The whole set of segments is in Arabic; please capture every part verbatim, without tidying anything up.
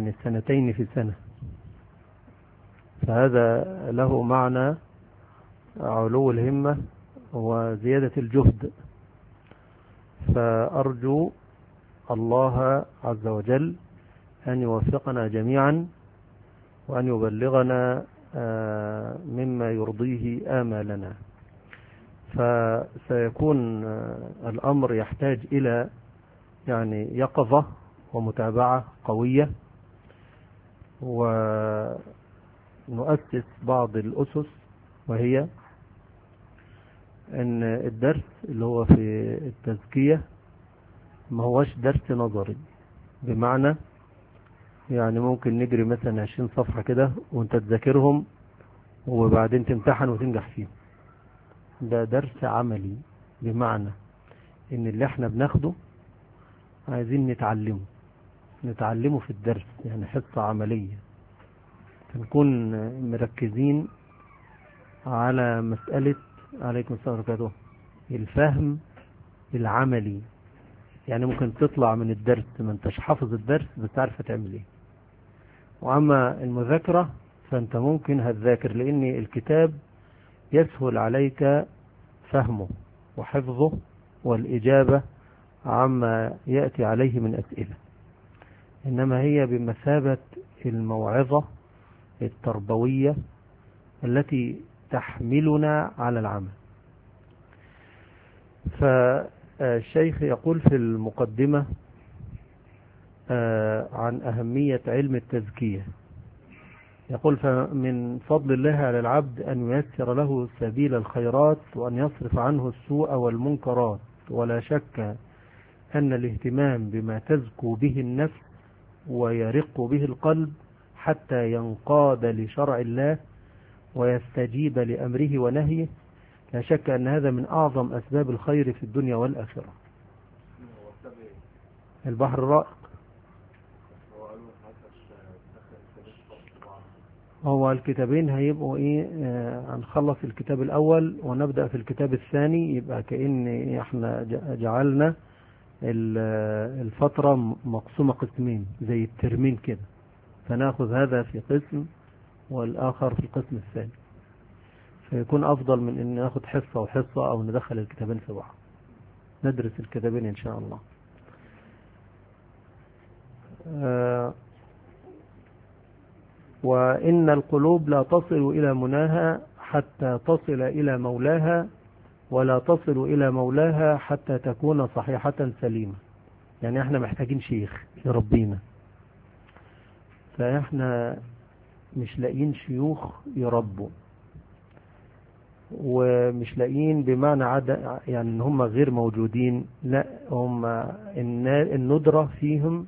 يعني سنتين في سنة، فهذا له معنى علو الهمة وزيادة الجهد. فأرجو الله عز وجل أن يوفقنا جميعا وأن يبلغنا مما يرضيه آمالنا. فسيكون الأمر يحتاج إلى يعني يقظة ومتابعة قوية، ونؤسس بعض الأسس، وهي أن الدرس اللي هو في التزكية ما هوش درس نظري، بمعنى يعني ممكن نجري مثلا عشرين صفحة كده وانت تذاكرهم وبعدين تمتحن وتنجح فيهم. ده درس عملي، بمعنى ان اللي احنا بناخده عايزين نتعلمه نتعلمه في الدرس، يعني حصة عملية، فنكون مركزين على مسألة عليكم السلام عليكم الفهم العملي. يعني ممكن تطلع من الدرس ما انتش حافظ الدرس بس عارف هتعمل ايه. واما المذاكرة فانت ممكن هتذاكر لان الكتاب يسهل عليك فهمه وحفظه والإجابة عما يأتي عليه من أسئلة، إنما هي بمثابة الموعظة التربوية التي تحملنا على العمل. فالشيخ يقول في المقدمة عن أهمية علم التزكية، يقول: فمن فضل الله على العبد أن ييسر له سبيل الخيرات وأن يصرف عنه السوء والمنكرات، ولا شك أن الاهتمام بما تزكو به النفس ويرق به القلب حتى ينقاد لشرع الله ويستجيب لأمره ونهيه، لا شك أن هذا من أعظم أسباب الخير في الدنيا والآخرة. البحر الرائق هو الكتابين هيبقوا ايه، آه هنخلص الكتاب الاول ونبدأ في الكتاب الثاني، يبقى كأن احنا جعلنا الفترة مقسومة قسمين زي الترمين كده، فناخذ هذا في قسم والاخر في القسم الثاني، فيكون افضل من ان ناخذ حصة وحصة او ندخل الكتابين في بعض. ندرس الكتابين ان شاء الله. آه وإن القلوب لا تصل إلى مناها حتى تصل إلى مولاها، ولا تصل إلى مولاها حتى تكون صحيحة سليمة. يعني احنا محتاجين شيخ يربينا، فاحنا مش لاقيين شيوخ يربوا، ومش لاقيين بمعنى عدد يعني ان هم غير موجودين، لا، هم الندرة فيهم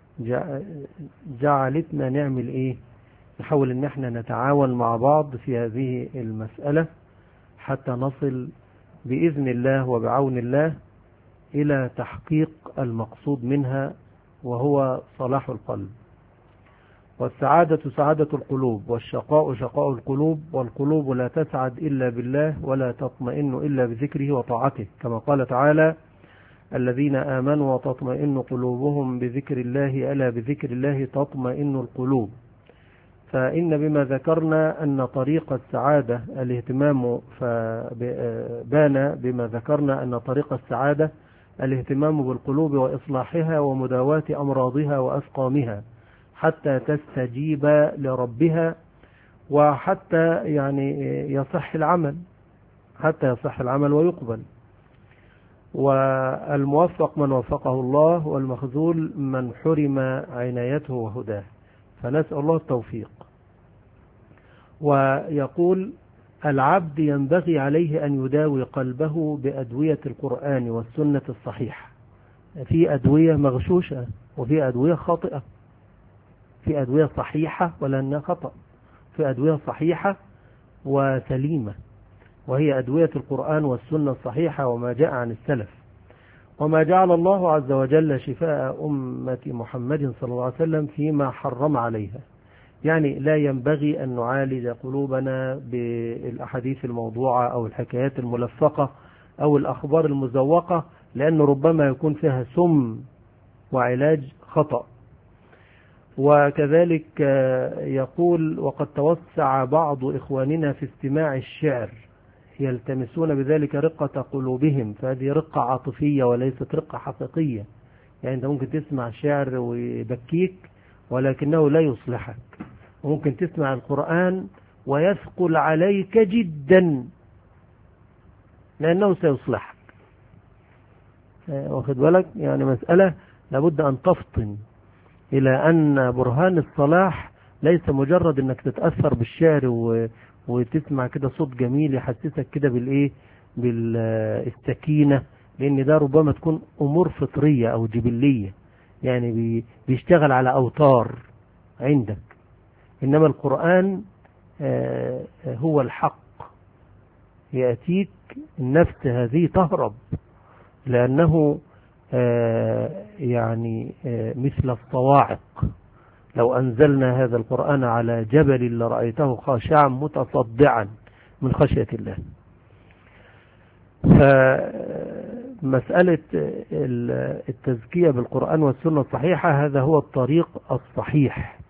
جعلتنا نعمل ايه، نحاول ان احنا نتعاون مع بعض في هذه المسألة حتى نصل بإذن الله وبعون الله إلى تحقيق المقصود منها، وهو صلاح القلب. والسعادة سعادة القلوب، والشقاء شقاء القلوب، والقلوب لا تسعد إلا بالله ولا تطمئن إلا بذكره وطاعته، كما قال تعالى: الذين آمنوا وتطمئن قلوبهم بذكر الله، ألا بذكر الله تطمئن القلوب. فإن بما ذكرنا أن طريق السعادة الاهتمام، فبان بما ذكرنا أن طريق السعادة الاهتمام بالقلوب وإصلاحها ومداواة أمراضها وأسقامها حتى تستجيب لربها، وحتى يعني يصح العمل حتى يصح العمل ويقبل. والموفق من وفقه الله، والمخذول من حرم عنايته وهداه، فنسأل الله التوفيق. ويقول: العبد ينبغي عليه أن يداوي قلبه بأدوية القرآن والسنة الصحيحة. في أدوية مغشوشة وفي أدوية خاطئة، في أدوية صحيحة ولأنها خطأ، في أدوية صحيحة وسليمة، وهي أدوية القرآن والسنة الصحيحة وما جاء عن السلف، وما جعل الله عز وجل شفاء أمة محمد صلى الله عليه وسلم فيما حرم عليها. يعني لا ينبغي أن نعالج قلوبنا بالأحاديث الموضوعة أو الحكايات الملفقة أو الأخبار المزوقة، لأن ربما يكون فيها سم وعلاج خطأ. وكذلك يقول وقد توسع بعض إخواننا في استماع الشعر يلتمسون بذلك رقة قلوبهم، فهذه رقة عاطفية وليست رقة حقيقية. يعني أنت ممكن تسمع شعر ويبكيك ولكنه لا يصلحك، وممكن تسمع القرآن ويثقل عليك جدا لأنه سيصلحك. واخد بالك؟ يعني مسألة لابد أن تفطن إلى أن برهان الصلاح ليس مجرد أنك تتأثر بالشعر و... وتسمع كده صوت جميل يحسسك كده بالإيه، بالسكينة، لأن ده ربما تكون أمور فطرية أو جبلية، يعني بي... بيشتغل على أوتار عندك. إنما القرآن آه هو الحق، يأتيك النفس هذه تهرب، لأنه آه يعني آه مثل الصواعق. لو أنزلنا هذا القرآن على جبل لرأيته خاشعا متصدعا من خشية الله. فمسألة التزكية بالقرآن والسنة الصحيحة هذا هو الطريق الصحيح.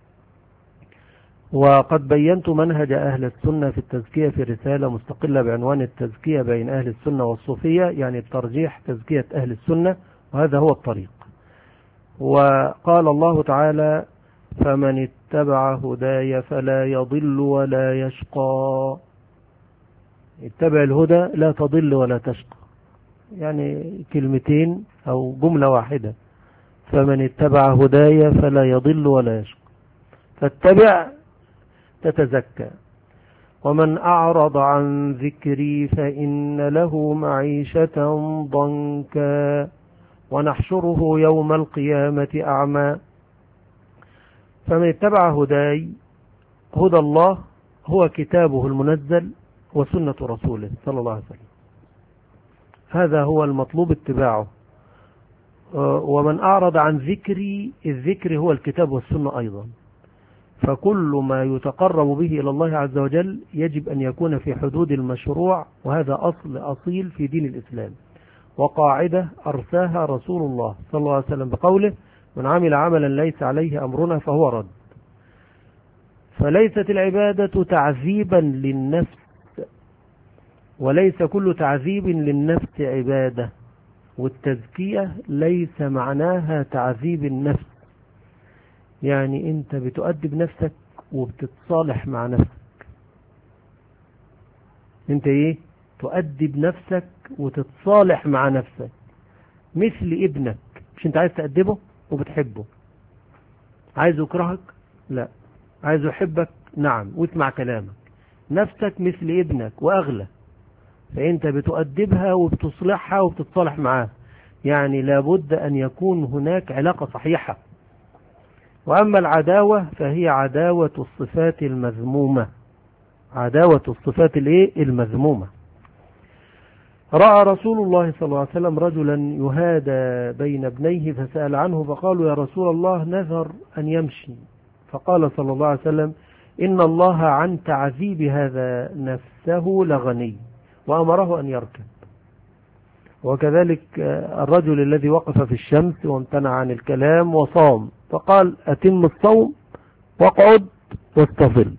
وقد بينت منهج أهل السنة في التزكية في رسالة مستقلة بعنوان التزكية بين أهل السنة والصوفية، يعني الترجيح تزكية أهل السنة، وهذا هو الطريق. وقال الله تعالى فمن اتبع هداي فلا يضل ولا يشقى. اتبع الهدى لا تضل ولا تشقى، يعني كلمتين أو جملة واحدة، فمن اتبع هداي فلا يضل ولا يشقى، فاتبع تتزكى. ومن أعرض عن ذكري فإن له معيشة ضنكا ونحشره يوم القيامة أعمى. فمن اتبع هداي، هدى الله هو كتابه المنزل وسنة رسوله صلى الله عليه وسلم، هذا هو المطلوب اتباعه. ومن أعرض عن ذكري، الذكر هو الكتاب والسنة أيضا، فكل ما يتقرب به إلى الله عز وجل يجب أن يكون في حدود المشروع، وهذا أصل أصيل في دين الإسلام، وقاعدة أرساها رسول الله صلى الله عليه وسلم بقوله من عمل عملا ليس عليه أمرنا فهو رد. فليست العبادة تعذيبا للنفس، وليس كل تعذيب للنفس عبادة، والتزكية ليس معناها تعذيب النفس، يعني انت بتؤدب نفسك وبتتصالح مع نفسك. انت ايه؟ تؤدب نفسك وتتصالح مع نفسك، مثل ابنك، مش انت عايز تأدبه وبتحبه، عايز يكرهك؟ لا. عايز يحبك؟ نعم، واسمع كلامك. نفسك مثل ابنك وأغلى، فأنت بتؤدبها وبتصلحها وبتتصالح معاها، يعني لابد أن يكون هناك علاقة صحيحة. وأما العداوة فهي عداوة الصفات المذمومة، عداوة الصفات الايه المذمومة. رأى رسول الله صلى الله عليه وسلم رجلا يهادى بين ابنيه فسأل عنه، فقالوا يا رسول الله نذر أن يمشي، فقال صلى الله عليه وسلم إن الله عن تعذيب هذا نفسه لغني، وأمره أن يركب. وكذلك الرجل الذي وقف في الشمس وامتنع عن الكلام وصام، فقال أتم الصوم واقعد واستظل.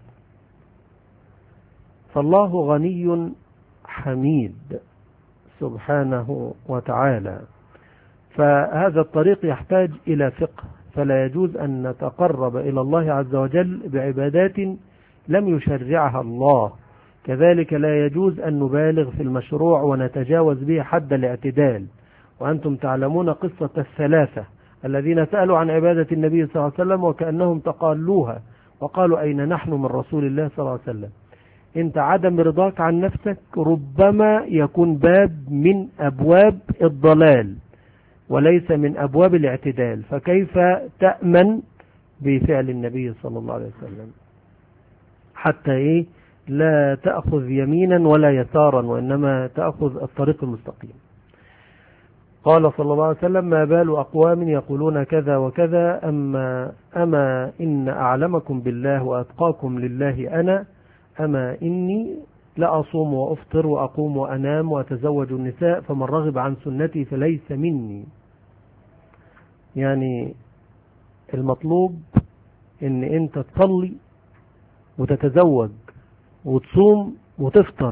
فالله غني حميد سبحانه وتعالى، فهذا الطريق يحتاج إلى فقه، فلا يجوز أن نتقرب إلى الله عز وجل بعبادات لم يشرعها الله، كذلك لا يجوز أن نبالغ في المشروع ونتجاوز به حد الاعتدال. وأنتم تعلمون قصة الثلاثة الذين سألوا عن عبادة النبي صلى الله عليه وسلم وكأنهم تقالوها وقالوا أين نحن من رسول الله صلى الله عليه وسلم. انت عدم رضاك عن نفسك ربما يكون باب من أبواب الضلال وليس من أبواب الاعتدال، فكيف تأمن بفعل النبي صلى الله عليه وسلم؟ حتى إيه؟ لا تأخذ يمينا ولا يسارا، وإنما تأخذ الطريق المستقيم. قال صلى الله عليه وسلم ما بال أقوام يقولون كذا وكذا أما, أما إن أعلمكم بالله وأتقاكم لله أنا، أما إني لأصوم وأفطر وأقوم وأنام وأتزوج النساء فمن رغب عن سنتي فليس مني. يعني المطلوب ان انت تصلي وتتزوج وتصوم وتفطر،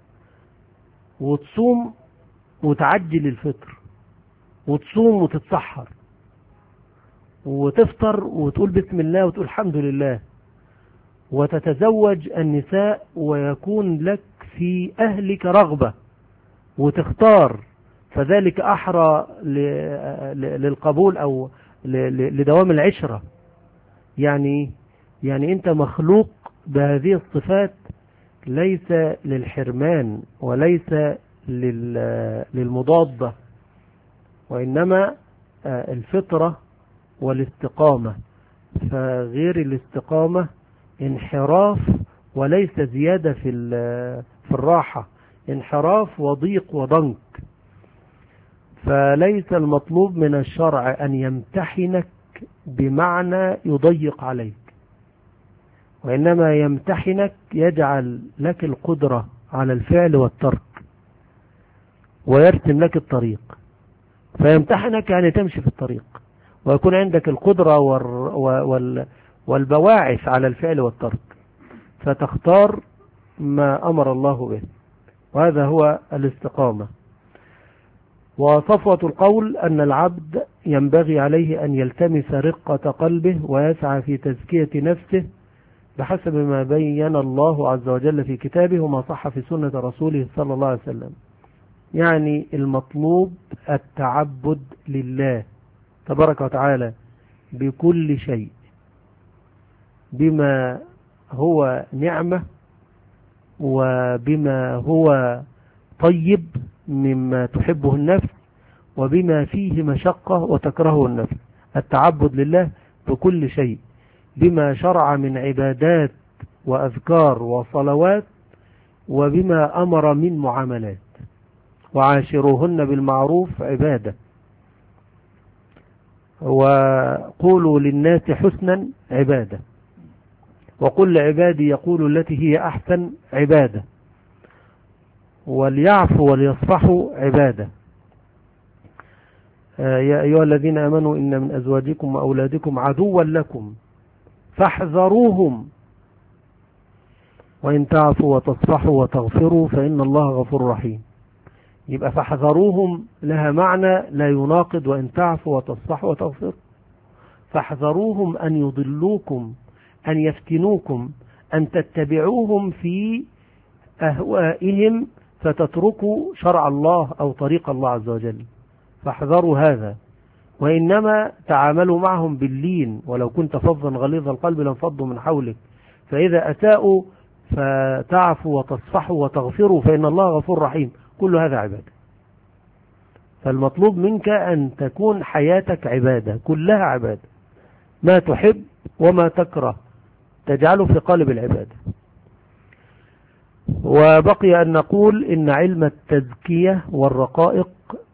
وتصوم وتعجل الفطر، وتصوم وتتسحر، وتفطر وتقول بسم الله وتقول الحمد لله، وتتزوج النساء ويكون لك في أهلك رغبة وتختار، فذلك أحرى للقبول أو لدوام العشرة. يعني يعني أنت مخلوق بهذه الصفات، ليس للحرمان وليس للمضادة، وإنما الفطرة والاستقامة. فغير الاستقامة انحراف وليس زيادة في في الراحة، انحراف وضيق وضنك. فليس المطلوب من الشرع أن يمتحنك بمعنى يضيق عليك، وإنما يمتحنك يجعل لك القدرة على الفعل والترك ويرسم لك الطريق. فيمتحنك يعني تمشي في الطريق ويكون عندك القدرة والبواعث على الفعل والترك، فتختار ما أمر الله به، وهذا هو الاستقامة. وصفوة القول أن العبد ينبغي عليه أن يلتمس رقة قلبه ويسعى في تزكية نفسه بحسب ما بين الله عز وجل في كتابه وما صح في سنة رسوله صلى الله عليه وسلم. يعني المطلوب التعبد لله تبارك وتعالى بكل شيء، بما هو نعمة وبما هو طيب مما تحبه النفس وبما فيه مشقة وتكرهه النفس. التعبد لله بكل شيء، بما شرع من عبادات وأذكار وصلوات، وبما أمر من معاملات. وعاشروهن بالمعروف عبادة، وقولوا للناس حسنا عبادة، وقل لعبادي يقولوا التي هي أحسن عبادة، وليعفوا وليصفحوا عبادة. يا أيها الذين آمنوا إن من أزواجكم وأولادكم عدوا لكم فاحذروهم وإن تعفوا وتصفحوا وتغفروا فإن الله غفور رحيم. يبقى فاحذروهم لها معنى لا يناقض وإن تعفوا وتصفحوا وتغفروا. فاحذروهم أن يضلوكم، أن يفتنوكم، أن تتبعوهم في أهوائهم فتتركوا شرع الله أو طريق الله عز وجل. فاحذروا هذا، وإنما تعاملوا معهم باللين، ولو كنت فظا غليظ القلب لانفضوا من حولك. فإذا أساءوا فتعفوا وتصفحوا وتغفروا فإن الله غفور رحيم. كل هذا عبادة. فالمطلوب منك أن تكون حياتك عبادة، كلها عبادة، ما تحب وما تكره تجعله في قالب العبادة. وبقي أن نقول إن علم التزكية والرقائق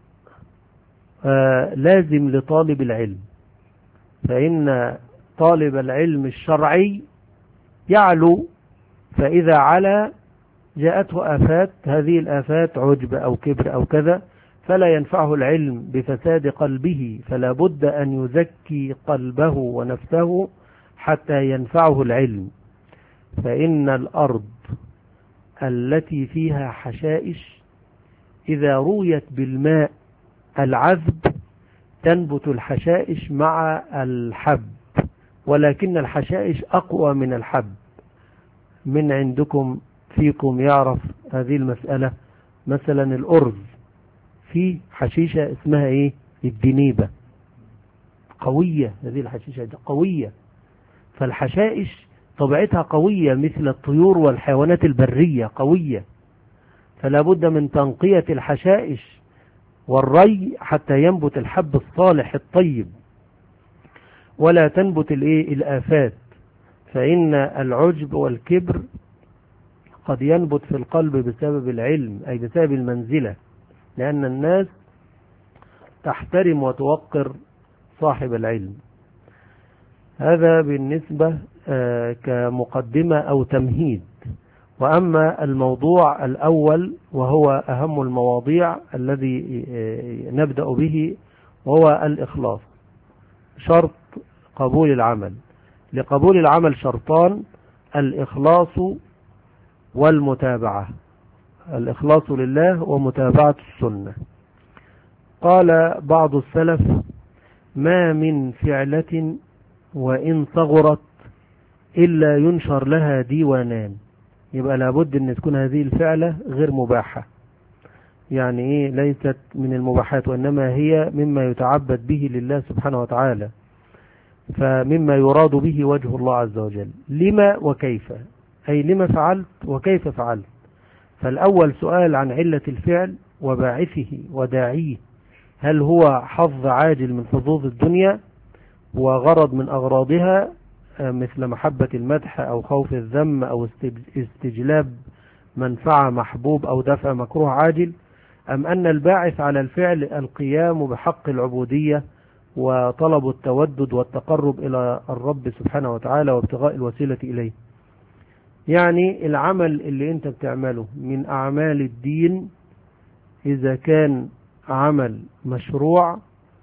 آه لازم لطالب العلم، فإن طالب العلم الشرعي يعلو، فإذا علا جاءته آفات، هذه الآفات عجب أو كبر أو كذا، فلا ينفعه العلم بفساد قلبه، فلا بد أن يزكي قلبه ونفسه حتى ينفعه العلم. فإن الأرض التي فيها حشائش إذا رويت بالماء العذب تنبت الحشائش مع الحب، ولكن الحشائش أقوى من الحب. من عندكم فيكم يعرف هذه المسألة؟ مثلا الأرز في حشيشة اسمها ايه؟ الدنيبة، قوية، هذه الحشيشة قوية. فالحشائش طبيعتها قوية مثل الطيور والحيوانات البرية قوية، فلا بد من تنقية الحشائش والري حتى ينبت الحب الصالح الطيب، ولا تنبت الايه؟ الآفات. فإن العجب والكبر قد ينبت في القلب بسبب العلم، أي بسبب المنزلة، لأن الناس تحترم وتوقر صاحب العلم. هذا بالنسبة كمقدمة أو تمهيد. وأما الموضوع الأول وهو أهم المواضيع الذي نبدأ به وهو الإخلاص، شرط قبول العمل. لقبول العمل شرطان: الإخلاص والمتابعة، الإخلاص لله ومتابعة السنة. قال بعض السلف: ما من فعلة وإن صغرت إلا ينشر لها ديوانان. يبقى لابد أن تكون هذه الفعلة غير مباحة، يعني إيه؟ ليست من المباحات، وإنما هي مما يتعبد به لله سبحانه وتعالى، فمما يراد به وجه الله عز وجل. لما وكيف، أي لما فعلت وكيف فعلت. فالأول سؤال عن علة الفعل وباعثه وداعيه، هل هو حظ عاجل من حظوظ الدنيا وغرض من أغراضها مثل محبة المدح أو خوف الذم أو استجلاب منفعة محبوب أو دفع مكروه عاجل، أم أن الباعث على الفعل القيام بحق العبودية وطلب التودد والتقرب إلى الرب سبحانه وتعالى وابتغاء الوسيلة إليه. يعني العمل اللي انت بتعمله من أعمال الدين إذا كان عمل مشروع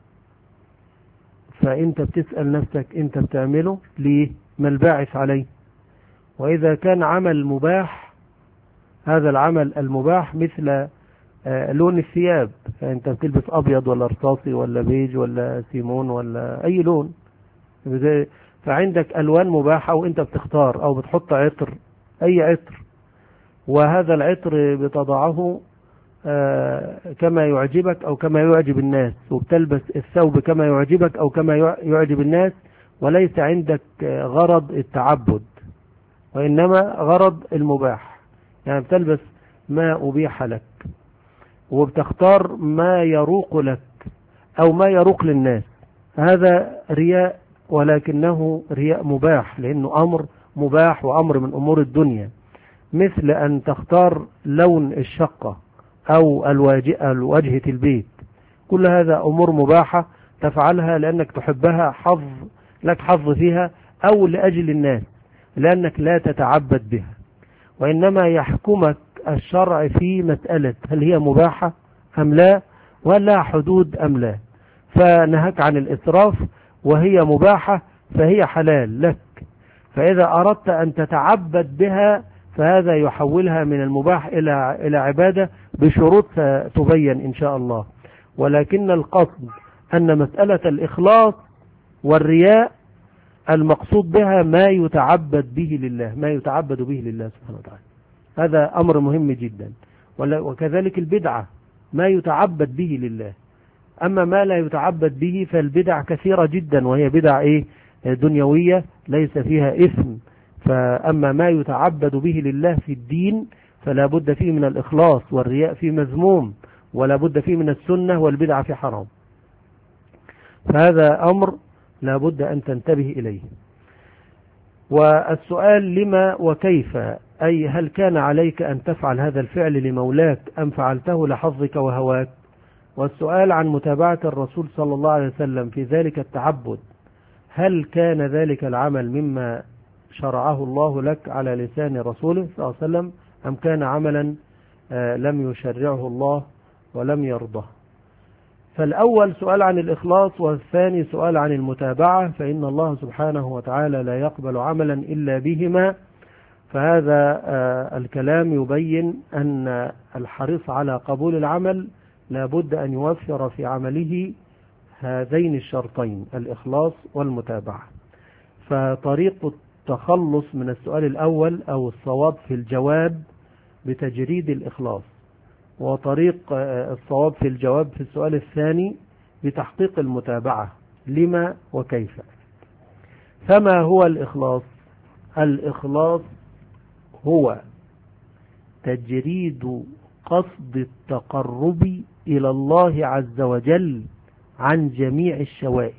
فانت بتسأل نفسك انت بتعمله ليه، ما الباعث عليه. وإذا كان عمل مباح، هذا العمل المباح مثل لون الثياب، فانت بتلبس أبيض ولا رصاصي ولا بيج ولا سيمون ولا أي لون، فعندك ألوان مباحة وانت بتختار، أو بتحط عطر، أي عطر، وهذا العطر بتضعه كما يعجبك أو كما يعجب الناس، وبتلبس الثوب كما يعجبك أو كما يعجب الناس، وليس عندك غرض التعبد وإنما غرض المباح. يعني بتلبس ما أبيح لك وبتختار ما يروق لك أو ما يروق للناس، هذا رياء، ولكنه رياء مباح لأنه أمر مباح وأمر من أمور الدنيا. مثل أن تختار لون الشقة أو الواجهة البيت، كل هذا أمور مباحة تفعلها لأنك تحبها، حظ لك حظ فيها، أو لأجل الناس لأنك لا تتعبد بها. وإنما يحكمك الشرع في مسألة هل هي مباحة أم لا، ولا حدود أم لا. فنهك عن الإسراف وهي مباحة فهي حلال لك، فإذا أردت أن تتعبد بها فهذا يحولها من المباح إلى إلى عبادة بشروط ستبين إن شاء الله. ولكن القصد أن مسألة الإخلاص والرياء المقصود بها ما يتعبد به لله، ما يتعبد به لله سبحانه وتعالى، هذا أمر مهم جدا. وكذلك البدعة ما يتعبد به لله. أما ما لا يتعبد به فالبدع كثيرة جدا، وهي بدع إيه؟ دنيوية ليس فيها إثم. فأما ما يتعبد به لله في الدين فلا بد فيه من الإخلاص، والرياء فيه مذموم، ولا بد فيه من السنة، والبدع في حرام. فهذا أمر لا بد أن تنتبه إليه. والسؤال لما وكيف، أي هل كان عليك أن تفعل هذا الفعل لمولاك أم فعلته لحظك وهواك. والسؤال عن متابعة الرسول صلى الله عليه وسلم في ذلك التعبد، هل كان ذلك العمل مما شرعه الله لك على لسان رسوله صلى الله عليه وسلم أم كان عملا لم يشرعه الله ولم يرضه. فالأول سؤال عن الإخلاص، والثاني سؤال عن المتابعة، فإن الله سبحانه وتعالى لا يقبل عملا إلا بهما. فهذا الكلام يبين أن الحريص على قبول العمل لا بد أن يوفر في عمله هذين الشرطين، الإخلاص والمتابعة. فطريق التخلص من السؤال الأول أو الصواب في الجواب بتجريد الإخلاص، وطريق الصواب في الجواب في السؤال الثاني بتحقيق المتابعة لما وكيف. فما هو الإخلاص؟ الإخلاص هو تجريد قصد التقرب إلى الله عز وجل عن جميع الشوائب.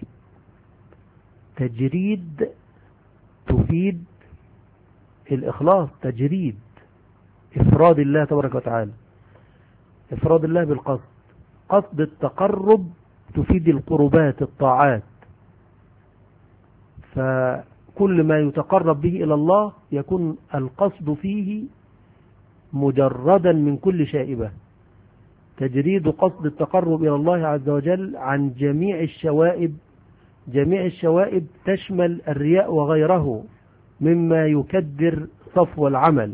تجريد تفيد الإخلاص، تجريد إفراد الله تبارك وتعالى، إفراد الله بالقصد. قصد التقرب تفيد القربات، الطاعات، فكل ما يتقرب به إلى الله يكون القصد فيه مجردا من كل شائبة. تجريد قصد التقرب إلى الله عز وجل عن جميع الشوائب جميع الشوائب تشمل الرياء وغيره مما يكدر صفو العمل.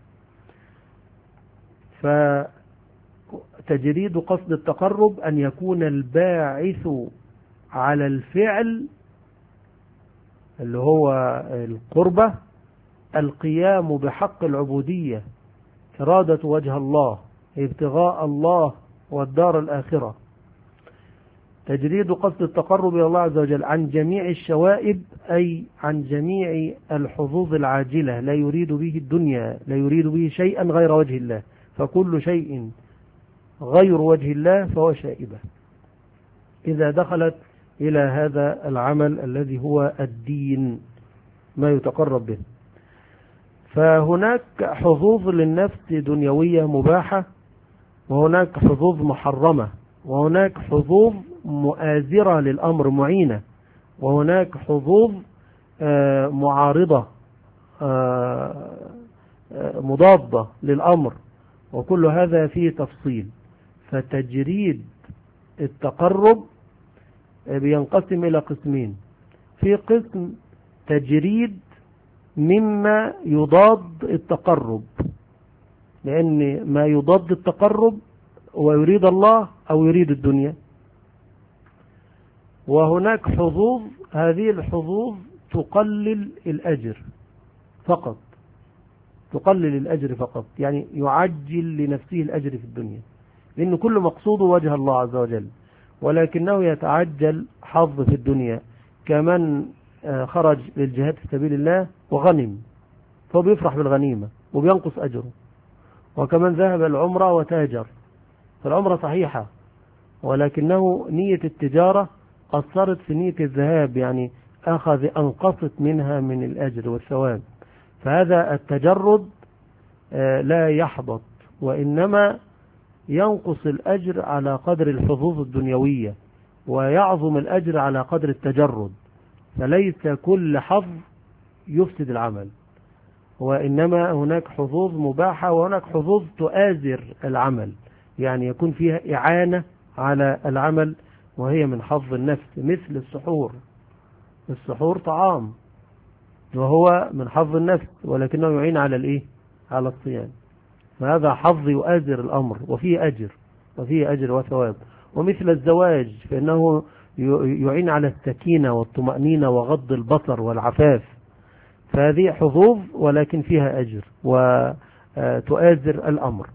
فتجريد قصد التقرب أن يكون الباعث على الفعل اللي هو القربة القيام بحق العبودية، إرادة وجه الله، ابتغاء الله والدار الآخرة. تجريد قصد التقرب إلى الله عز وجل عن جميع الشوائب أي عن جميع الحظوظ العاجلة، لا يريد به الدنيا، لا يريد به شيئا غير وجه الله، فكل شيء غير وجه الله فهو شائبة إذا دخلت إلى هذا العمل الذي هو الدين ما يتقرب به. فهناك حظوظ للنفس دنيوية مباحة، وهناك حظوظ محرمة، وهناك حظوظ مؤازرة للأمر معينة، وهناك حظوظ معارضة مضادة للأمر، وكل هذا فيه تفصيل. فتجريد التقرب بينقسم إلى قسمين. في قسم تجريد مما يضاد التقرب، لأن ما يضاد التقرب ويريد الله أو يريد الدنيا. وهناك حظوظ، هذه الحظوظ تقلل الأجر فقط، تقلل الأجر فقط، يعني يعجل لنفسه الأجر في الدنيا، لأن كل مقصوده وجه الله عز وجل، ولكنه يتعجل حظ في الدنيا، كمن خرج للجهاد في سبيل الله وغنم فهو بيفرح بالغنيمة وبينقص أجره، وكمن ذهب العمرة وتاجر، فالعمرة صحيحة ولكنه نية التجارة أثرت في نية الذهاب، يعني أخذ أنقصت منها من الأجر والثواب. فهذا التجرد لا يحبط، وإنما ينقص الأجر على قدر الحظوظ الدنيوية، ويعظم الأجر على قدر التجرد. فليس كل حظ يفسد العمل، وإنما هناك حظوظ مباحة وهناك حظوظ تؤازر العمل، يعني يكون فيها إعانة على العمل، وهي من حظ النفس، مثل السحور. السحور طعام وهو من حظ النفس، ولكنه يعين على الإيه؟ على الصيام. فهذا حظ يؤازر الأمر وفيه أجر، وفيه أجر وثواب. ومثل الزواج فإنه يعين على السكينة والطمأنينة وغض البصر والعفاف، فهذه حظوظ ولكن فيها أجر وتؤازر الأمر.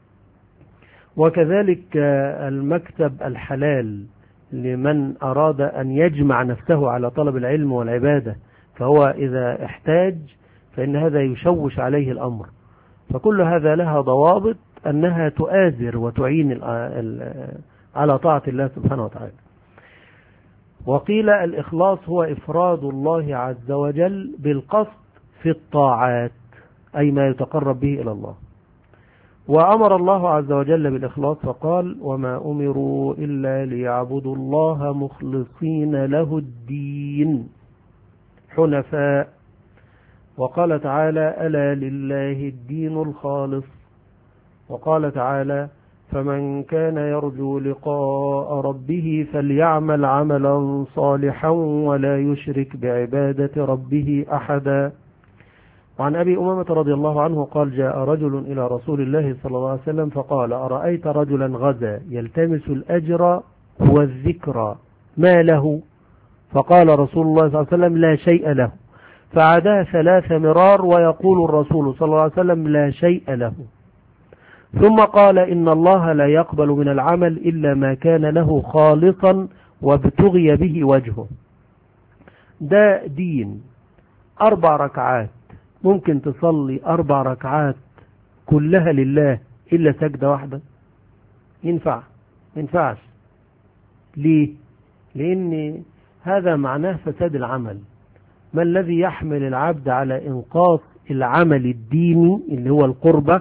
وكذلك المكسب الحلال لمن أراد أن يجمع نفسه على طلب العلم والعبادة، فهو إذا احتاج فإن هذا يشوش عليه الأمر. فكل هذا لها ضوابط أنها تؤازر وتعين على طاعة الله سبحانه وتعالى. وقيل الإخلاص هو إفراد الله عز وجل بالقصد في الطاعات، أي ما يتقرب به إلى الله. وأمر الله عز وجل بالإخلاص فقال: وما أمروا إلا ليعبدوا الله مخلصين له الدين حنفاء. وقال تعالى: ألا لله الدين الخالص. وقال تعالى: فمن كان يرجو لقاء ربه فليعمل عملا صالحا ولا يشرك بعبادة ربه أحدا. وعن أبي أمامة رضي الله عنه قال: جاء رجل إلى رسول الله صلى الله عليه وسلم فقال: أرأيت رجلا غزا يلتمس الأجر والذكر ما له؟ فقال رسول الله صلى الله عليه وسلم: لا شيء له. فعادها ثلاث مرار ويقول الرسول صلى الله عليه وسلم: لا شيء له. ثم قال: إن الله لا يقبل من العمل إلا ما كان له خالصا وابتغي به وجهه. ده دين. أربع ركعات، ممكن تصلي أربع ركعات كلها لله إلا سجدة واحدة؟ ينفع؟ ينفعش. ليه؟ لأن هذا معناه فساد العمل. ما الذي يحمل العبد على إنقاص العمل الديني اللي هو القربة،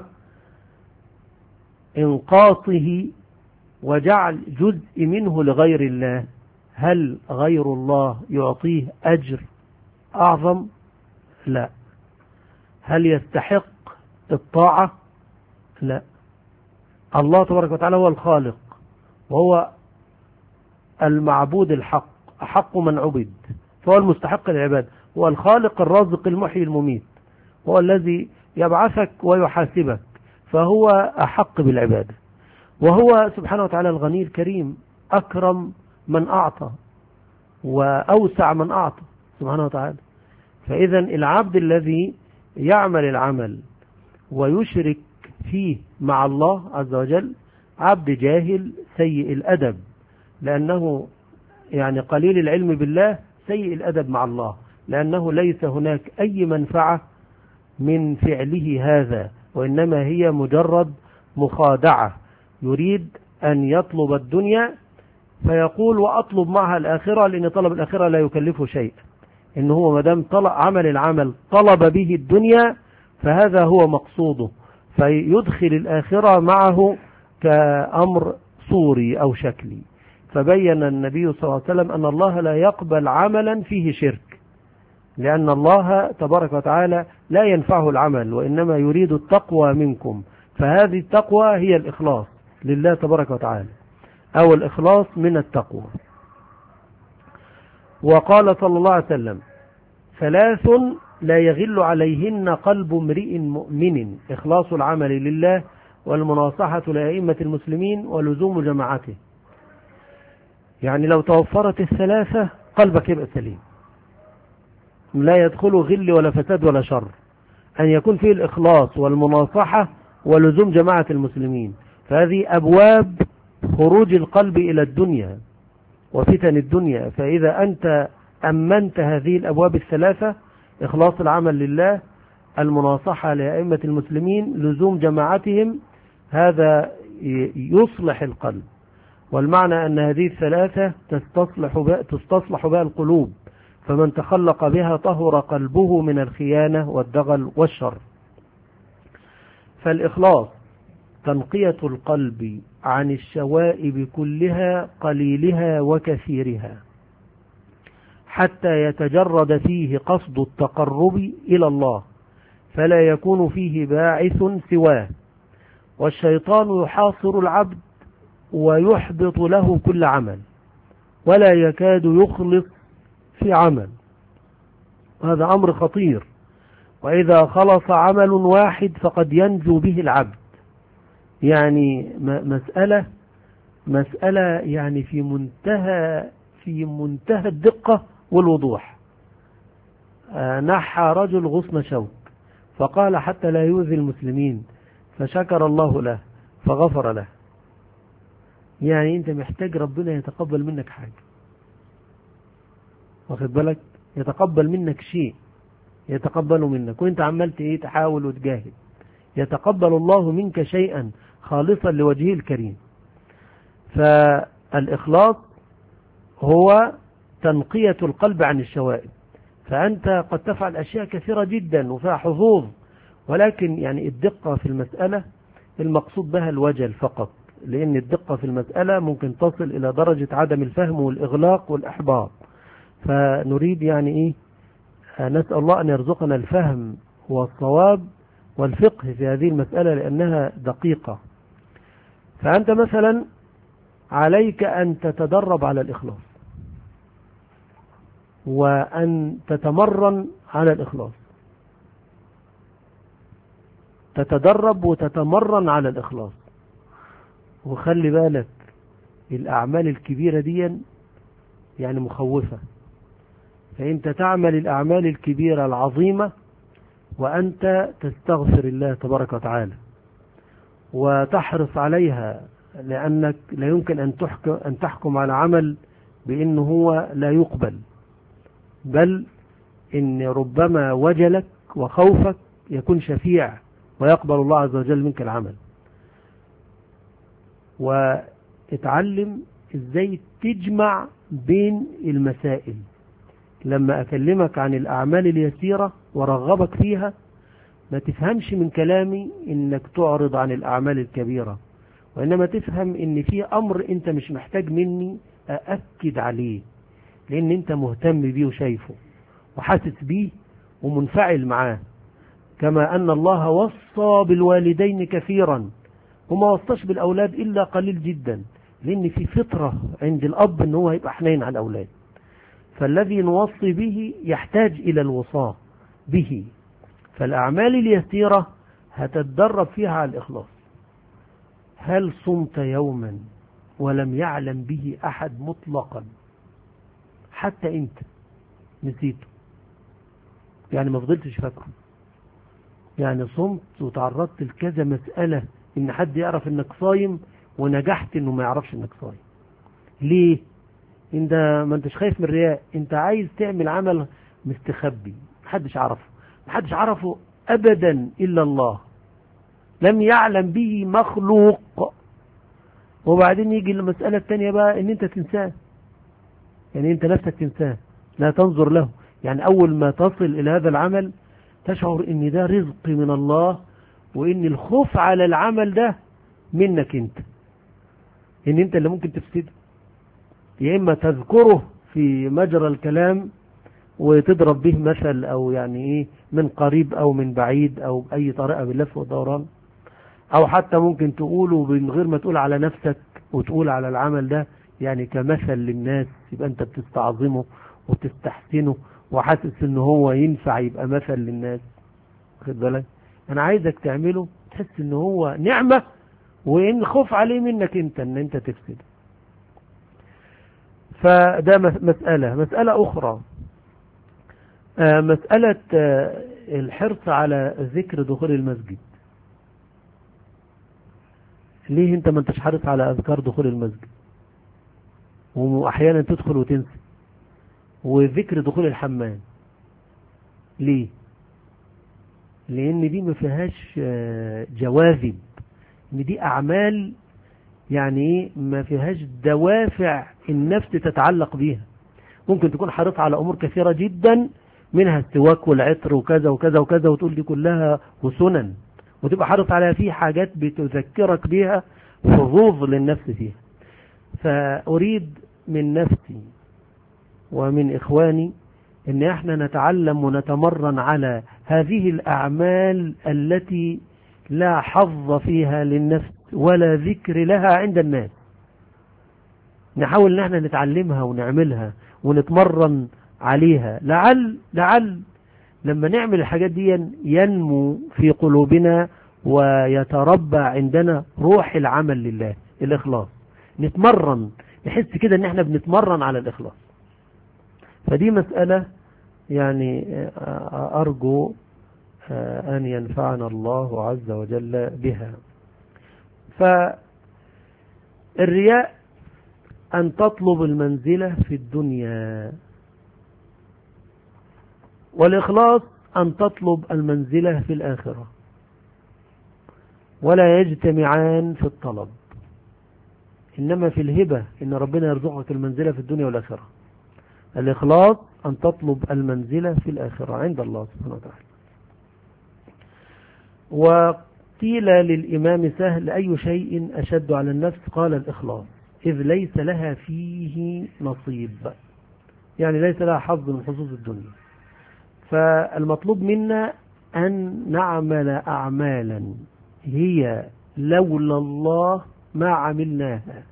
إنقاصه وجعل جزء منه لغير الله؟ هل غير الله يعطيه أجر أعظم؟ لا. هل يستحق الطاعة؟ لا. الله تبارك وتعالى هو الخالق، وهو المعبود الحق أحق من عبد، فهو المستحق للعبادة، هو الخالق الرازق المحيي المميت، هو الذي يبعثك ويحاسبك، فهو أحق بالعبادة. وهو سبحانه وتعالى الغني الكريم، أكرم من أعطى وأوسع من أعطى سبحانه وتعالى. فإذا العبد الذي يعمل العمل ويشرك فيه مع الله عز وجل عبد جاهل سيء الأدب، لأنه يعني قليل العلم بالله، سيء الأدب مع الله، لأنه ليس هناك أي منفعة من فعله هذا، وإنما هي مجرد مخادعة، يريد أن يطلب الدنيا فيقول وأطلب معها الآخرة، لأن طلب الآخرة لا يكلفه شيء، إنه هو مدام عمل العمل طلب به الدنيا فهذا هو مقصوده، فيدخل الآخرة معه كأمر صوري أو شكلي. فبين النبي صلى الله عليه وسلم أن الله لا يقبل عملا فيه شرك، لأن الله تبارك وتعالى لا ينفعه العمل، وإنما يريد التقوى منكم، فهذه التقوى هي الإخلاص لله تبارك وتعالى، أو الإخلاص من التقوى. وقال صلى الله عليه وسلم ثلاث لا يغل عليهن قلب امرئ مؤمن: إخلاص العمل لله، والمناصحة لأئمة المسلمين، ولزوم جماعته. يعني لو توفرت الثلاثة قلبك يبقى سليم، لا يدخل غل ولا فساد ولا شر، أن يكون فيه الإخلاص والمناصحة ولزوم جماعة المسلمين، فهذه أبواب خروج القلب إلى الدنيا وفتن الدنيا. فإذا أنت أمنت هذه الأبواب الثلاثة، إخلاص العمل لله، المناصحة لأئمة المسلمين، لزوم جماعتهم، هذا يصلح القلب. والمعنى أن هذه الثلاثة تستصلح بها, تستصلح بها القلوب، فمن تخلق بها طهر قلبه من الخيانة والدغل والشر. فالإخلاص تنقية القلب عن الشوائب كلها قليلها وكثيرها، حتى يتجرد فيه قصد التقرب إلى الله، فلا يكون فيه باعث سواه. والشيطان يحاصر العبد ويحبط له كل عمل، ولا يكاد يخلص في عمل، هذا أمر خطير. وإذا خلص عمل واحد فقد ينجو به العبد. يعني مسألة مسألة يعني في منتهى في منتهى الدقة والوضوح. نحى رجل غصن شوك فقال حتى لا يؤذي المسلمين، فشكر الله له فغفر له. يعني انت محتاج ربنا يتقبل منك حاجة، واخد بالك، يتقبل منك شيء يتقبله منك، وانت عملت ايه؟ تحاول وتجاهد، يتقبل الله منك شيئا خالصا لوجهه الكريم. فالإخلاص هو تنقية القلب عن الشوائب. فأنت قد تفعل أشياء كثيرة جدا وفيها حظوظ، ولكن يعني الدقة في المسألة المقصود بها الوجل فقط، لأن الدقة في المسألة ممكن تصل إلى درجة عدم الفهم والإغلاق والإحباط. فنريد يعني إيه؟ نسأل الله أن يرزقنا الفهم والصواب والفقه في هذه المسألة، لأنها دقيقة. فأنت مثلا عليك أن تتدرب على الإخلاص، وأن تتمرن على الإخلاص، تتدرب وتتمرن على الإخلاص. وخلي بالك الأعمال الكبيرة دي يعني مخوفة، فأنت تعمل الأعمال الكبيرة العظيمة وأنت تستغفر الله تبارك وتعالى وتحرص عليها، لأنك لا يمكن أن تحكم, أن تحكم على عمل بأنه هو لا يقبل، بل إن ربما وجلك وخوفك يكون شفيع ويقبل الله عز وجل منك العمل. واتعلم إزاي تجمع بين المسائل. لما أكلمك عن الأعمال اليسيرة ورغبك فيها، ما تفهمش من كلامي إنك تعرض عن الأعمال الكبيرة، وإنما تفهم إن في أمر أنت مش محتاج مني أأكد عليه، لأن أنت مهتم بيه وشايفه وحاسس بيه ومنفعل معاه. كما أن الله وصى بالوالدين كثيرا، وما وصاش بالأولاد إلا قليل جدا، لأن في فطرة عند الأب إن هو يبقى حنين على الأولاد. فالذي نوصي به يحتاج إلى الوصاة به. فالأعمال اليسيرة هتتدرب فيها على الإخلاص. هل صمت يوما ولم يعلم به أحد مطلقا، حتى أنت نسيته، يعني ما فضلتش فاكره، يعني صمت وتعرضت لكذا مسألة إن حد يعرف إنك صايم ونجحت إنه ما يعرفش إنك صايم. ليه؟ انت ما انتش خايف من الرياء، انت عايز تعمل عمل مستخبي محدش عرفه، محدش عرفه ابدا الا الله، لم يعلم به مخلوق. وبعدين يجي المسألة الثانية بقى ان انت تنساه، يعني انت نفسك تنساه، لا تنظر له. يعني اول ما تصل الى هذا العمل تشعر ان ده رزق من الله، وان الخوف على العمل ده منك انت، ان انت اللي ممكن تفسده. يا إما تذكره في مجرى الكلام وتضرب به مثل، أو يعني إيه من قريب أو من بعيد أو بأي طريقة باللف والدوران، أو حتى ممكن تقوله من غير ما تقول على نفسك وتقول على العمل ده يعني كمثل للناس، يبقى أنت بتستعظمه وبتستحسنه وحاسس إن هو ينفع يبقى مثل للناس. خد بالك، أنا عايزك تعمله تحس إن هو نعمة، وإن خوف عليه منك أنت إن أنت تفسده. فده مسألة. مسألة أخرى مسألة الحرص على ذكر دخول المسجد. ليه انت ما انتش حرص على أذكار دخول المسجد؟ وأحيانا تدخل وتنسى. وذكر دخول الحمام ليه؟ لأن دي ما فيهاش جواذب، ان دي أعمال يعني ايه ما فيهاش دوافع النفس تتعلق بيها. ممكن تكون حريص على امور كثيرة جدا، منها السواك والعطر وكذا وكذا وكذا، وتقول دي كلها وسنن، وتبقى حريص على في حاجات بتذكرك بيها حظوظ للنفس فيها. فأريد من نفسي ومن إخواني ان احنا نتعلم ونتمرن على هذه الأعمال التي لا حظ فيها للنفس ولا ذكر لها عند الناس. نحاول ان احنا نتعلمها ونعملها ونتمرن عليها، لعل لعل لما نعمل الحاجات دي ينمو في قلوبنا ويتربى عندنا روح العمل لله، الإخلاص. نتمرن، نحس كده ان احنا بنتمرن على الإخلاص. فدي مسألة يعني أرجو أن ينفعنا الله عز وجل بها. فالرياء أن تطلب المنزلة في الدنيا، والإخلاص أن تطلب المنزلة في الآخرة، ولا يجتمعان في الطلب، إنما في الهبة إن ربنا يرزقك المنزلة في الدنيا والآخرة. الإخلاص أن تطلب المنزلة في الآخرة عند الله سبحانه وتعالى. وقيل للإمام سهل: أي شيء أشد على النفس؟ قال: الإخلاص، إذ ليس لها فيه نصيب، يعني ليس لها حظ من حظوظ الدنيا. فالمطلوب منا أن نعمل أعمالا هي لولا الله ما عملناها.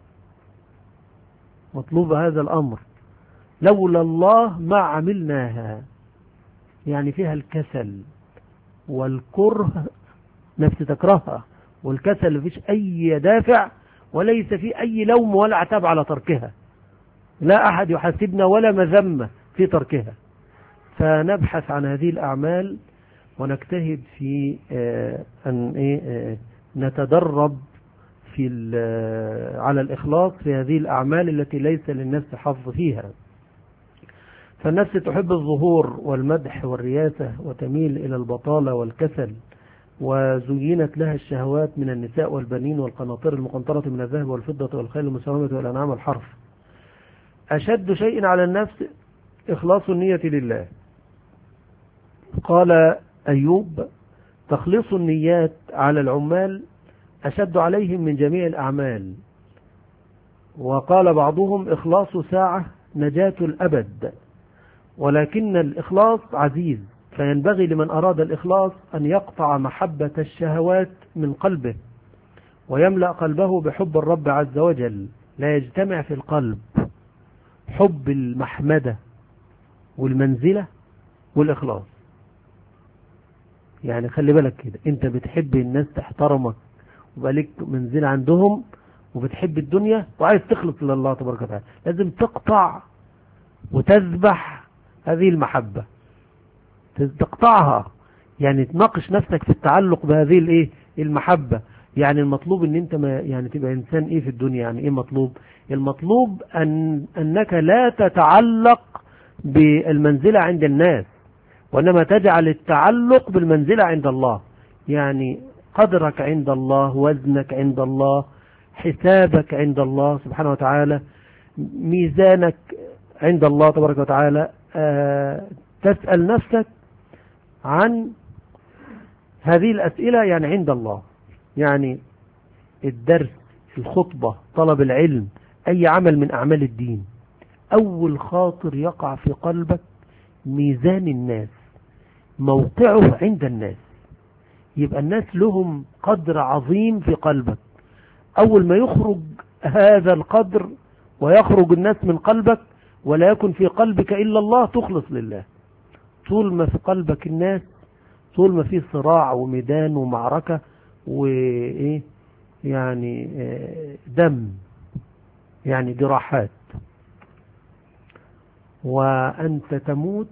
مطلوب هذا الأمر، لولا الله ما عملناها، يعني فيها الكسل والكره، نفس تكرهها، والكسل مفيش أي دافع، وليس في أي لوم ولا عتاب على تركها، لا أحد يحاسبنا ولا مذمة في تركها. فنبحث عن هذه الأعمال ونجتهد في أن نتدرب في على الإخلاص في هذه الأعمال التي ليس للنفس حظ فيها. فالنفس تحب الظهور والمدح والرياسة، وتميل إلى البطالة والكسل، وزينت لها الشهوات من النساء والبنين والقناطر المقنطرة من الذهب والفضة والخيل المسومة والأنعام والحرث. أشد شيء على النفس إخلاص النية لله. قال أيوب: تخليص النيات على العمال أشد عليهم من جميع الأعمال. وقال بعضهم: إخلاص ساعة نجاة الأبد. ولكن الإخلاص عزيز، فينبغي لمن أراد الإخلاص أن يقطع محبة الشهوات من قلبه، ويملأ قلبه بحب الرب عز وجل. لا يجتمع في القلب حب المحمدة والمنزلة والإخلاص. يعني خلي بالك كده، انت بتحب الناس تحترمك وبقى لك منزلة عندهم، وبتحب الدنيا وعايز تخلص لله تبارك وتعالى، لازم تقطع وتذبح هذه المحبة، تقطعها. يعني تناقش نفسك في التعلق بهذه الايه المحبة. يعني المطلوب ان انت ما يعني تبقى انسان ايه في الدنيا. يعني ايه مطلوب؟ المطلوب ان انك لا تتعلق بالمنزلة عند الناس، وانما تجعل التعلق بالمنزلة عند الله. يعني قدرك عند الله، وزنك عند الله، حسابك عند الله سبحانه وتعالى، ميزانك عند الله تبارك وتعالى. آه تسأل نفسك عن هذه الأسئلة يعني عند الله. يعني الدرس، الخطبة، طلب العلم، أي عمل من أعمال الدين، أول خاطر يقع في قلبك ميزان الناس، موقعه عند الناس. يبقى الناس لهم قدر عظيم في قلبك. أول ما يخرج هذا القدر ويخرج الناس من قلبك ولا يكن في قلبك إلا الله، تخلص لله. طول ما في قلبك الناس، طول ما في صراع وميدان ومعركة وإيه يعني دم، يعني جراحات، وأنت تموت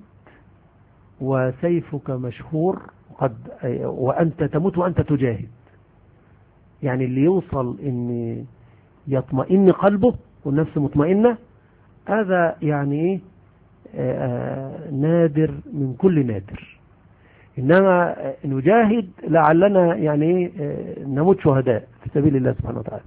وسيفك مشهور قد، وأنت تموت وأنت تجاهد. يعني اللي يوصل إن يطمئن قلبه والنفس مطمئنة، هذا يعني إيه آه نادر من كل نادر. إنما نجاهد لعلنا يعني إيه آه نموت شهداء في سبيل الله سبحانه وتعالى.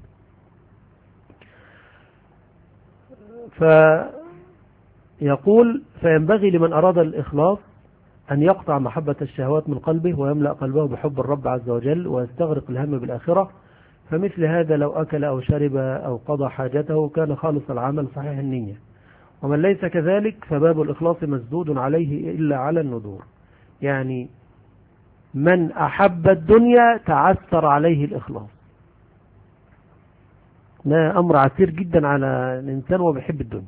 فيقول: فينبغي لمن أراد الإخلاص أن يقطع محبة الشهوات من قلبه، ويملأ قلبه بحب الرب عز وجل، ويستغرق الهم بالآخرة. فمثل هذا لو أكل أو شرب أو قضى حاجته كان خالص العمل صحيح النية. ومن ليس كذلك فباب الإخلاص مسدود عليه إلا على الندور. يعني من أحب الدنيا تعثر عليه الإخلاص. ده أمر عسير جدا على الإنسان وهو بيحب الدنيا.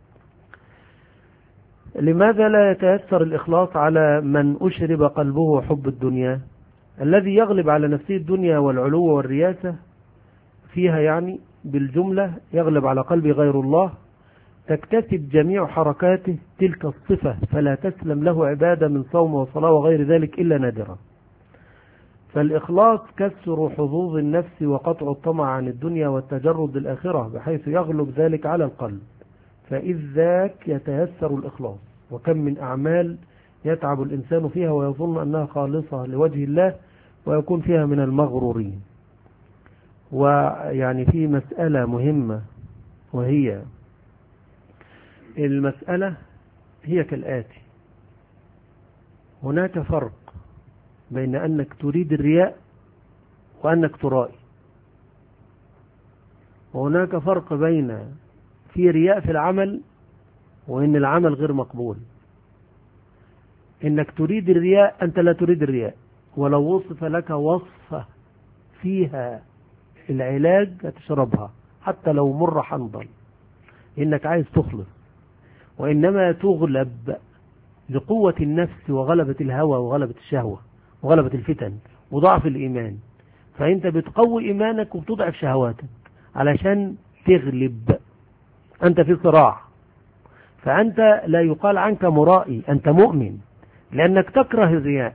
لماذا لا يتيسر الإخلاص على من أشرب قلبه حب الدنيا؟ الذي يغلب على نفسه الدنيا والعلو والرياسة فيها، يعني بالجملة يغلب على قلبه غير الله، تكتسب جميع حركاته تلك الصفة، فلا تسلم له عبادة من صوم وصلاة وغير ذلك إلا نادرا. فالإخلاص كسر حظوظ النفس وقطع الطمع عن الدنيا والتجرد للآخرة، بحيث يغلب ذلك على القلب، فإذ ذاك يتيسر الإخلاص. وكم من أعمال يتعب الإنسان فيها ويظن أنها خالصة لوجه الله ويكون فيها من المغرورين. ويعني في مسألة مهمة، وهي المسألة هي كالآتي: هناك فرق بين أنك تريد الرياء وأنك ترائي. وهناك فرق بين في رياء في العمل وإن العمل غير مقبول. إنك تريد الرياء، أنت لا تريد الرياء، ولو وصف لك وصفة فيها العلاج هتشربها حتى لو مر حنظل، إنك عايز تخلص. وإنما تغلب لقوة النفس وغلبة الهوى وغلبة الشهوة وغلبة الفتن وضعف الإيمان، فأنت بتقوي إيمانك وبتضعف شهواتك علشان تغلب. أنت في صراع، فأنت لا يقال عنك مرائي، أنت مؤمن، لأنك تكره الرياء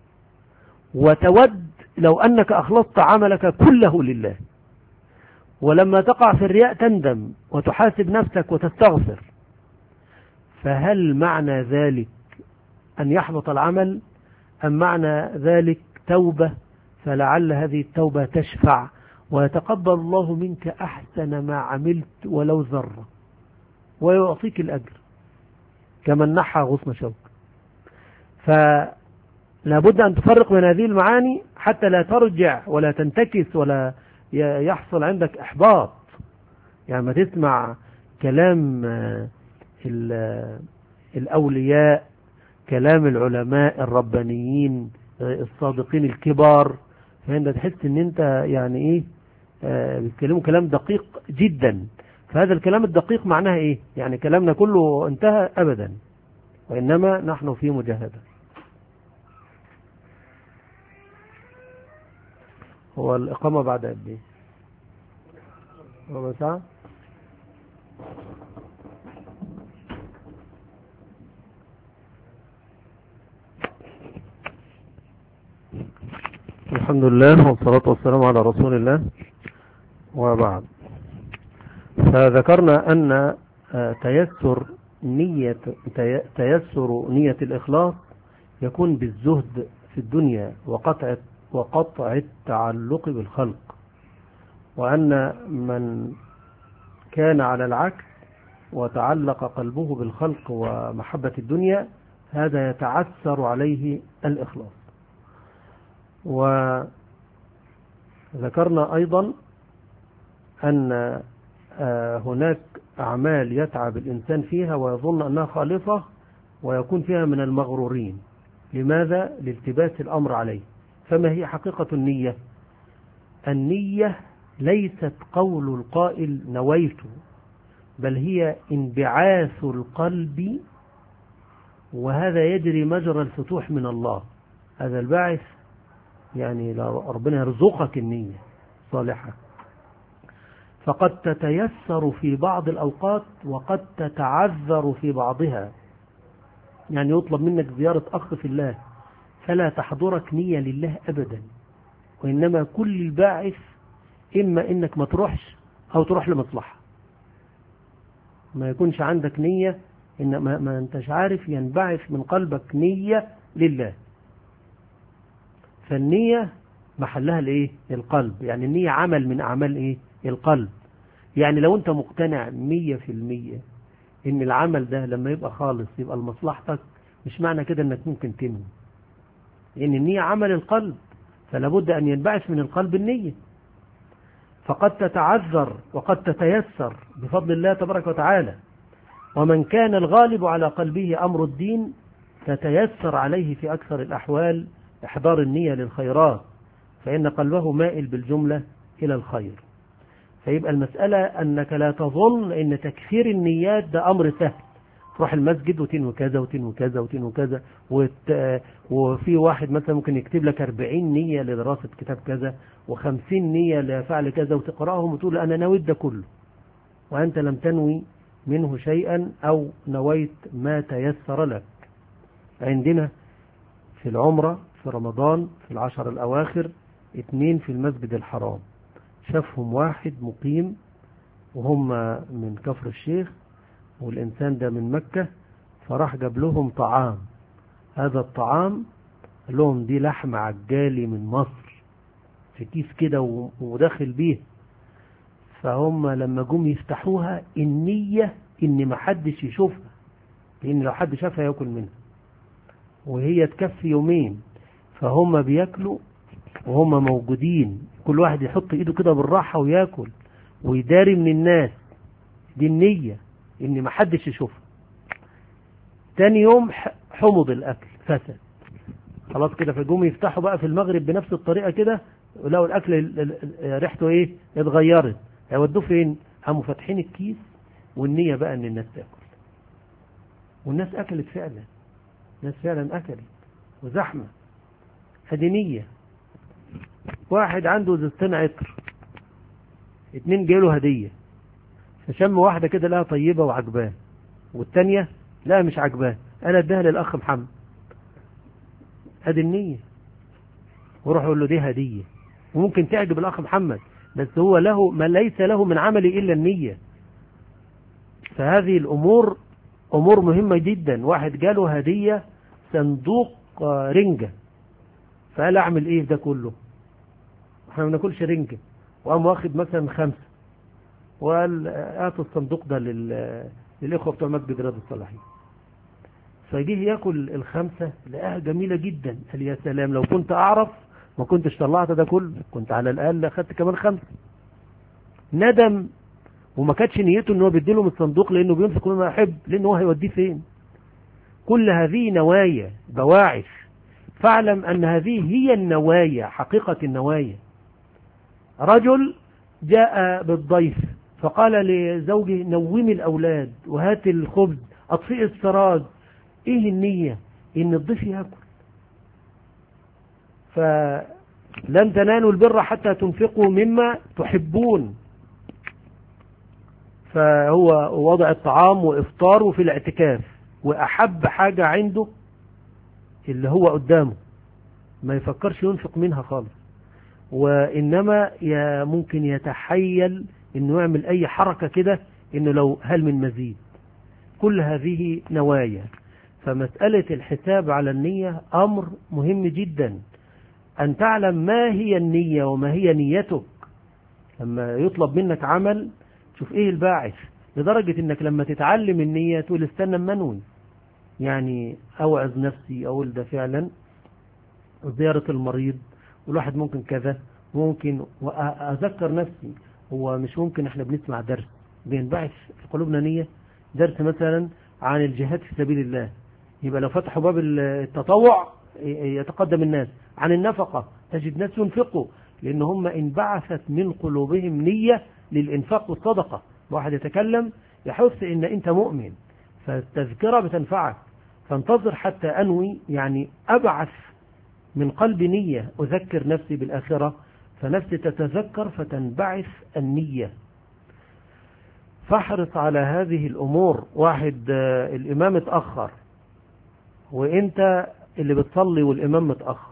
وتود لو أنك أخلصت عملك كله لله. ولما تقع في الرياء تندم وتحاسب نفسك وتستغفر. فهل معنى ذلك أن يحبط العمل، أم معنى ذلك توبة، فلعل هذه التوبة تشفع ويتقبل الله منك أحسن ما عملت ولو ذرة ويعطيك الأجر كمن نحى غصن شوك. فلا بد أن تفرق بين هذه المعاني حتى لا ترجع ولا تنتكس ولا يحصل عندك إحباط. يعني ما تسمع كلام الأولياء، كلام العلماء الربانيين الصادقين الكبار، فأنت تحس ان انت يعني ايه آه بيتكلموا كلام دقيق جدا. فهذا الكلام الدقيق معناها إيه؟ يعني كلامنا كله انتهى أبدا، وإنما نحن في مجاهدة. هو الإقامة بعد قد إيه؟ ربع ساعة؟ الحمد لله والصلاة والسلام على رسول الله، وبعد. فذكرنا أن تيسر نية تيسر نية الإخلاص يكون بالزهد في الدنيا وقطع وقطع التعلق بالخلق، وأن من كان على العكس وتعلق قلبه بالخلق ومحبة الدنيا هذا يتعثر عليه الإخلاص. وذكرنا أيضا أن هناك أعمال يتعب الإنسان فيها ويظن أنها خالصة ويكون فيها من المغرورين. لماذا؟ لالتباس الأمر عليه. فما هي حقيقة النية؟ النية ليست قول القائل نويت، بل هي انبعاث القلب، وهذا يجري مجرى الفتوح من الله. هذا البعث يعني ربنا يرزقك النية صالحة، فقد تتيسر في بعض الأوقات وقد تتعذر في بعضها. يعني يطلب منك زيارة أخ في الله فلا تحضرك نية لله أبدا، وإنما كل الباعث إما إنك ما تروحش أو تروح لمصلحة، ما يكونش عندك نية، إن ما, ما أنتش عارف ينبعث من قلبك نية لله. فالنية محلها الإيه؟ القلب. يعني النية عمل من أعمال إيه؟ القلب. يعني لو أنت مقتنع مية في المية إن العمل ده لما يبقى خالص يبقى لمصلحتك، مش معنى كده إنك ممكن تنوي، لأن النية عمل القلب، فلا بد أن ينبعث من القلب النية. فقد تتعذر وقد تتيسر بفضل الله تبارك وتعالى. ومن كان الغالب على قلبه أمر الدين تتيسر عليه في أكثر الأحوال إحضار النية للخيرات، فإن قلبه مائل بالجملة إلى الخير. فيبقى المسألة أنك لا تظن أن تكثير النيات ده أمر سهل، تروح المسجد وتنوي كذا وتنوي كذا وتنوي كذا وت... وفي واحد مثلا ممكن يكتب لك أربعين نية لدراسة كتاب كذا وخمسين نية لفعل كذا وتقرأهم وتقول أنا نويت ده كله، وأنت لم تنوي منه شيئا أو نويت ما تيسر لك. عندنا في العمرة في رمضان في العشر الأواخر اثنين في المسجد الحرام، شافهم واحد مقيم وهم من كفر الشيخ والإنسان ده من مكة، فراح جاب لهم طعام. هذا الطعام قال لهم دي لحم عجالي من مصر في كيس كده وداخل بيه. فهم لما جم يفتحوها النية ان ما حدش يشوفها، لان لو حد شافها ياكل منها، وهي تكفي يومين. فهم بياكلوا وهم موجودين، كل واحد يحط ايده كده بالراحة وياكل ويداري من الناس. دي النية ان ما حدش يشوفها. تاني يوم حمض الاكل فسد خلاص كده، فجوم يفتحوا بقى في المغرب بنفس الطريقة كده، ولو الاكل ريحته ايه اتغيرت، هيودوه فين؟ قاموا فاتحين الكيس والنية بقى ان الناس تاكل، والناس اكلت فعلا، الناس فعلا اكلت وزحمة. هذه نية. واحد عنده زيتين عطر، اتنين جاله هدية، فشم واحدة كده لها طيبة وعجباه، والتانية لا مش عجباه، انا اديها للاخ محمد. هذه النية. وروح يقول له دي هدية، وممكن تعجب الاخ محمد بس هو له ما ليس له من عمله الا النية. فهذه الامور امور مهمة جدا. واحد جاله هدية صندوق رنجة، فقال اعمل ايه ده كله؟ احنا ما بناكلش رنجة. وقام واخد مثلا خمسة وقال اعطوا الصندوق ده لل... للاخوة بتوع مسجد رياض الصالحين. فجيه ياكل الخمسة لقاها جميلة جدا، قال يا سلام لو كنت اعرف ما كنتش طلعت ده كله، كنت على الاقل اخدت كمان خمسة. ندم، وما كانتش نيته ان هو بيديله من الصندوق لانه بينفق مما يحب، لانه هو هيوديه فين؟ كل هذه نوايا بواعث. فاعلم ان هذه هي النوايا، حقيقة النوايا. رجل جاء بالضيف فقال لزوجه نومي الأولاد وهات الخبز أطفئ السراج. إيه النية؟ إن الضيف يأكل. فلن تنالوا البر حتى تنفقوا مما تحبون. فهو وضع الطعام وإفطاره في الاعتكاف، وأحب حاجة عنده اللي هو قدامه، ما يفكرش ينفق منها خالص، وإنما ممكن يتحيل إنه يعمل أي حركة كده، إنه لو هل من مزيد. كل هذه نوايا. فمسألة الحساب على النية أمر مهم جدا، أن تعلم ما هي النية وما هي نيتك. لما يطلب منك عمل شوف إيه الباعث، لدرجة إنك لما تتعلم النية تقول استنى منوي، يعني أوعظ نفسي أقول ده فعلا زيارة المريض، والواحد ممكن كذا، ممكن وأذكر نفسي. هو مش ممكن احنا بنسمع درس بينبعث في قلوبنا نية، درس مثلا عن الجهاد في سبيل الله، يبقى لو فتحوا باب التطوع يتقدم الناس، عن النفقة تجد ناس ينفقوا، لأن هم انبعثت من قلوبهم نية للإنفاق والصدقة. واحد يتكلم يحس إن أنت مؤمن، فالتذكرة بتنفعك. فانتظر حتى أنوي، يعني أبعث من قلب نية، أذكر نفسي بالآخرة، فنفسي تتذكر فتنبعث النية. فاحرص على هذه الأمور. واحد الإمام اتأخر وإنت اللي بتصلي والإمام متأخر،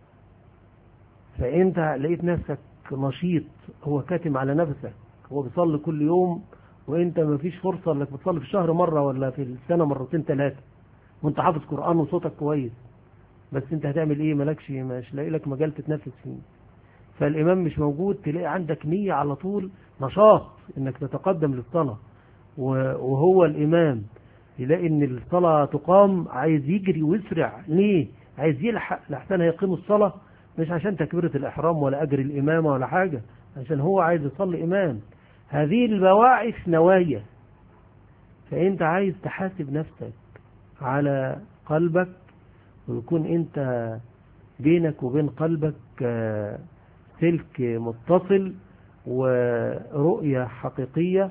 فإنت لقيت نفسك نشيط، هو كاتم على نفسك، هو بيصلي كل يوم وإنت ما فيش فرصة انك بتصلي في الشهر مرة ولا في السنة مرتين ثلاثة، وإنت حافظ قرآن وصوتك كويس، بس انت هتعمل ايه؟ مالكش، مش لاقي لك مجال تتنفس فيه. فالإمام مش موجود، تلاقي عندك نية على طول، نشاط انك تتقدم للصلاة، وهو الإمام يلاقي ان الصلاة تقام عايز يجري ويسرع. ليه؟ عايز يلحق لحسن يقيم الصلاة، مش عشان تكبيرة الإحرام ولا أجر الإمامة ولا حاجة، عشان هو عايز يصلي إمام. هذه البواعث نوايا. فأنت عايز تحاسب نفسك على قلبك، ويكون أنت بينك وبين قلبك سلك متصل، ورؤية حقيقية،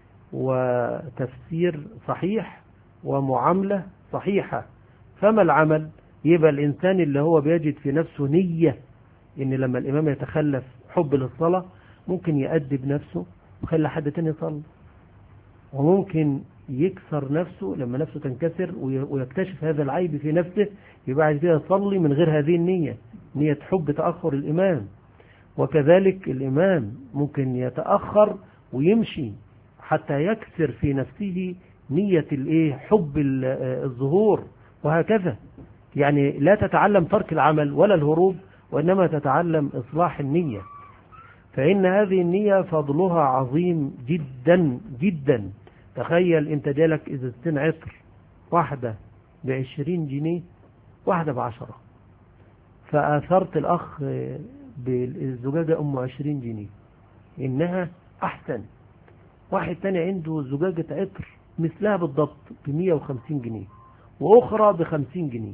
وتفسير صحيح، ومعاملة صحيحة. فما العمل؟ يبقى الإنسان اللي هو بيجد في نفسه نية إن لما الإمام يتخلف حب للصلاة ممكن يأدب نفسه ويخلي حد تاني يصلي، وممكن يكسر نفسه لما نفسه تنكسر ويكتشف هذا العيب في نفسه، يبقى عايز كده يصلي من غير هذه النية، نية حب تأخر الإمام. وكذلك الإمام ممكن يتأخر ويمشي حتى يكسر في نفسه نية الايه حب الظهور، وهكذا. يعني لا تتعلم ترك العمل ولا الهروب، وإنما تتعلم إصلاح النية. فإن هذه النية فضلها عظيم جدا جدا. تخيل انت جالك ازازتين عطر، واحدة بعشرين جنيه واحدة بعشرة، فآثرت الأخ بالزجاجة أم عشرين جنيه إنها أحسن. واحد تاني عنده زجاجة عطر مثلها بالضبط بمية وخمسين جنيه، وأخرى بخمسين جنيه،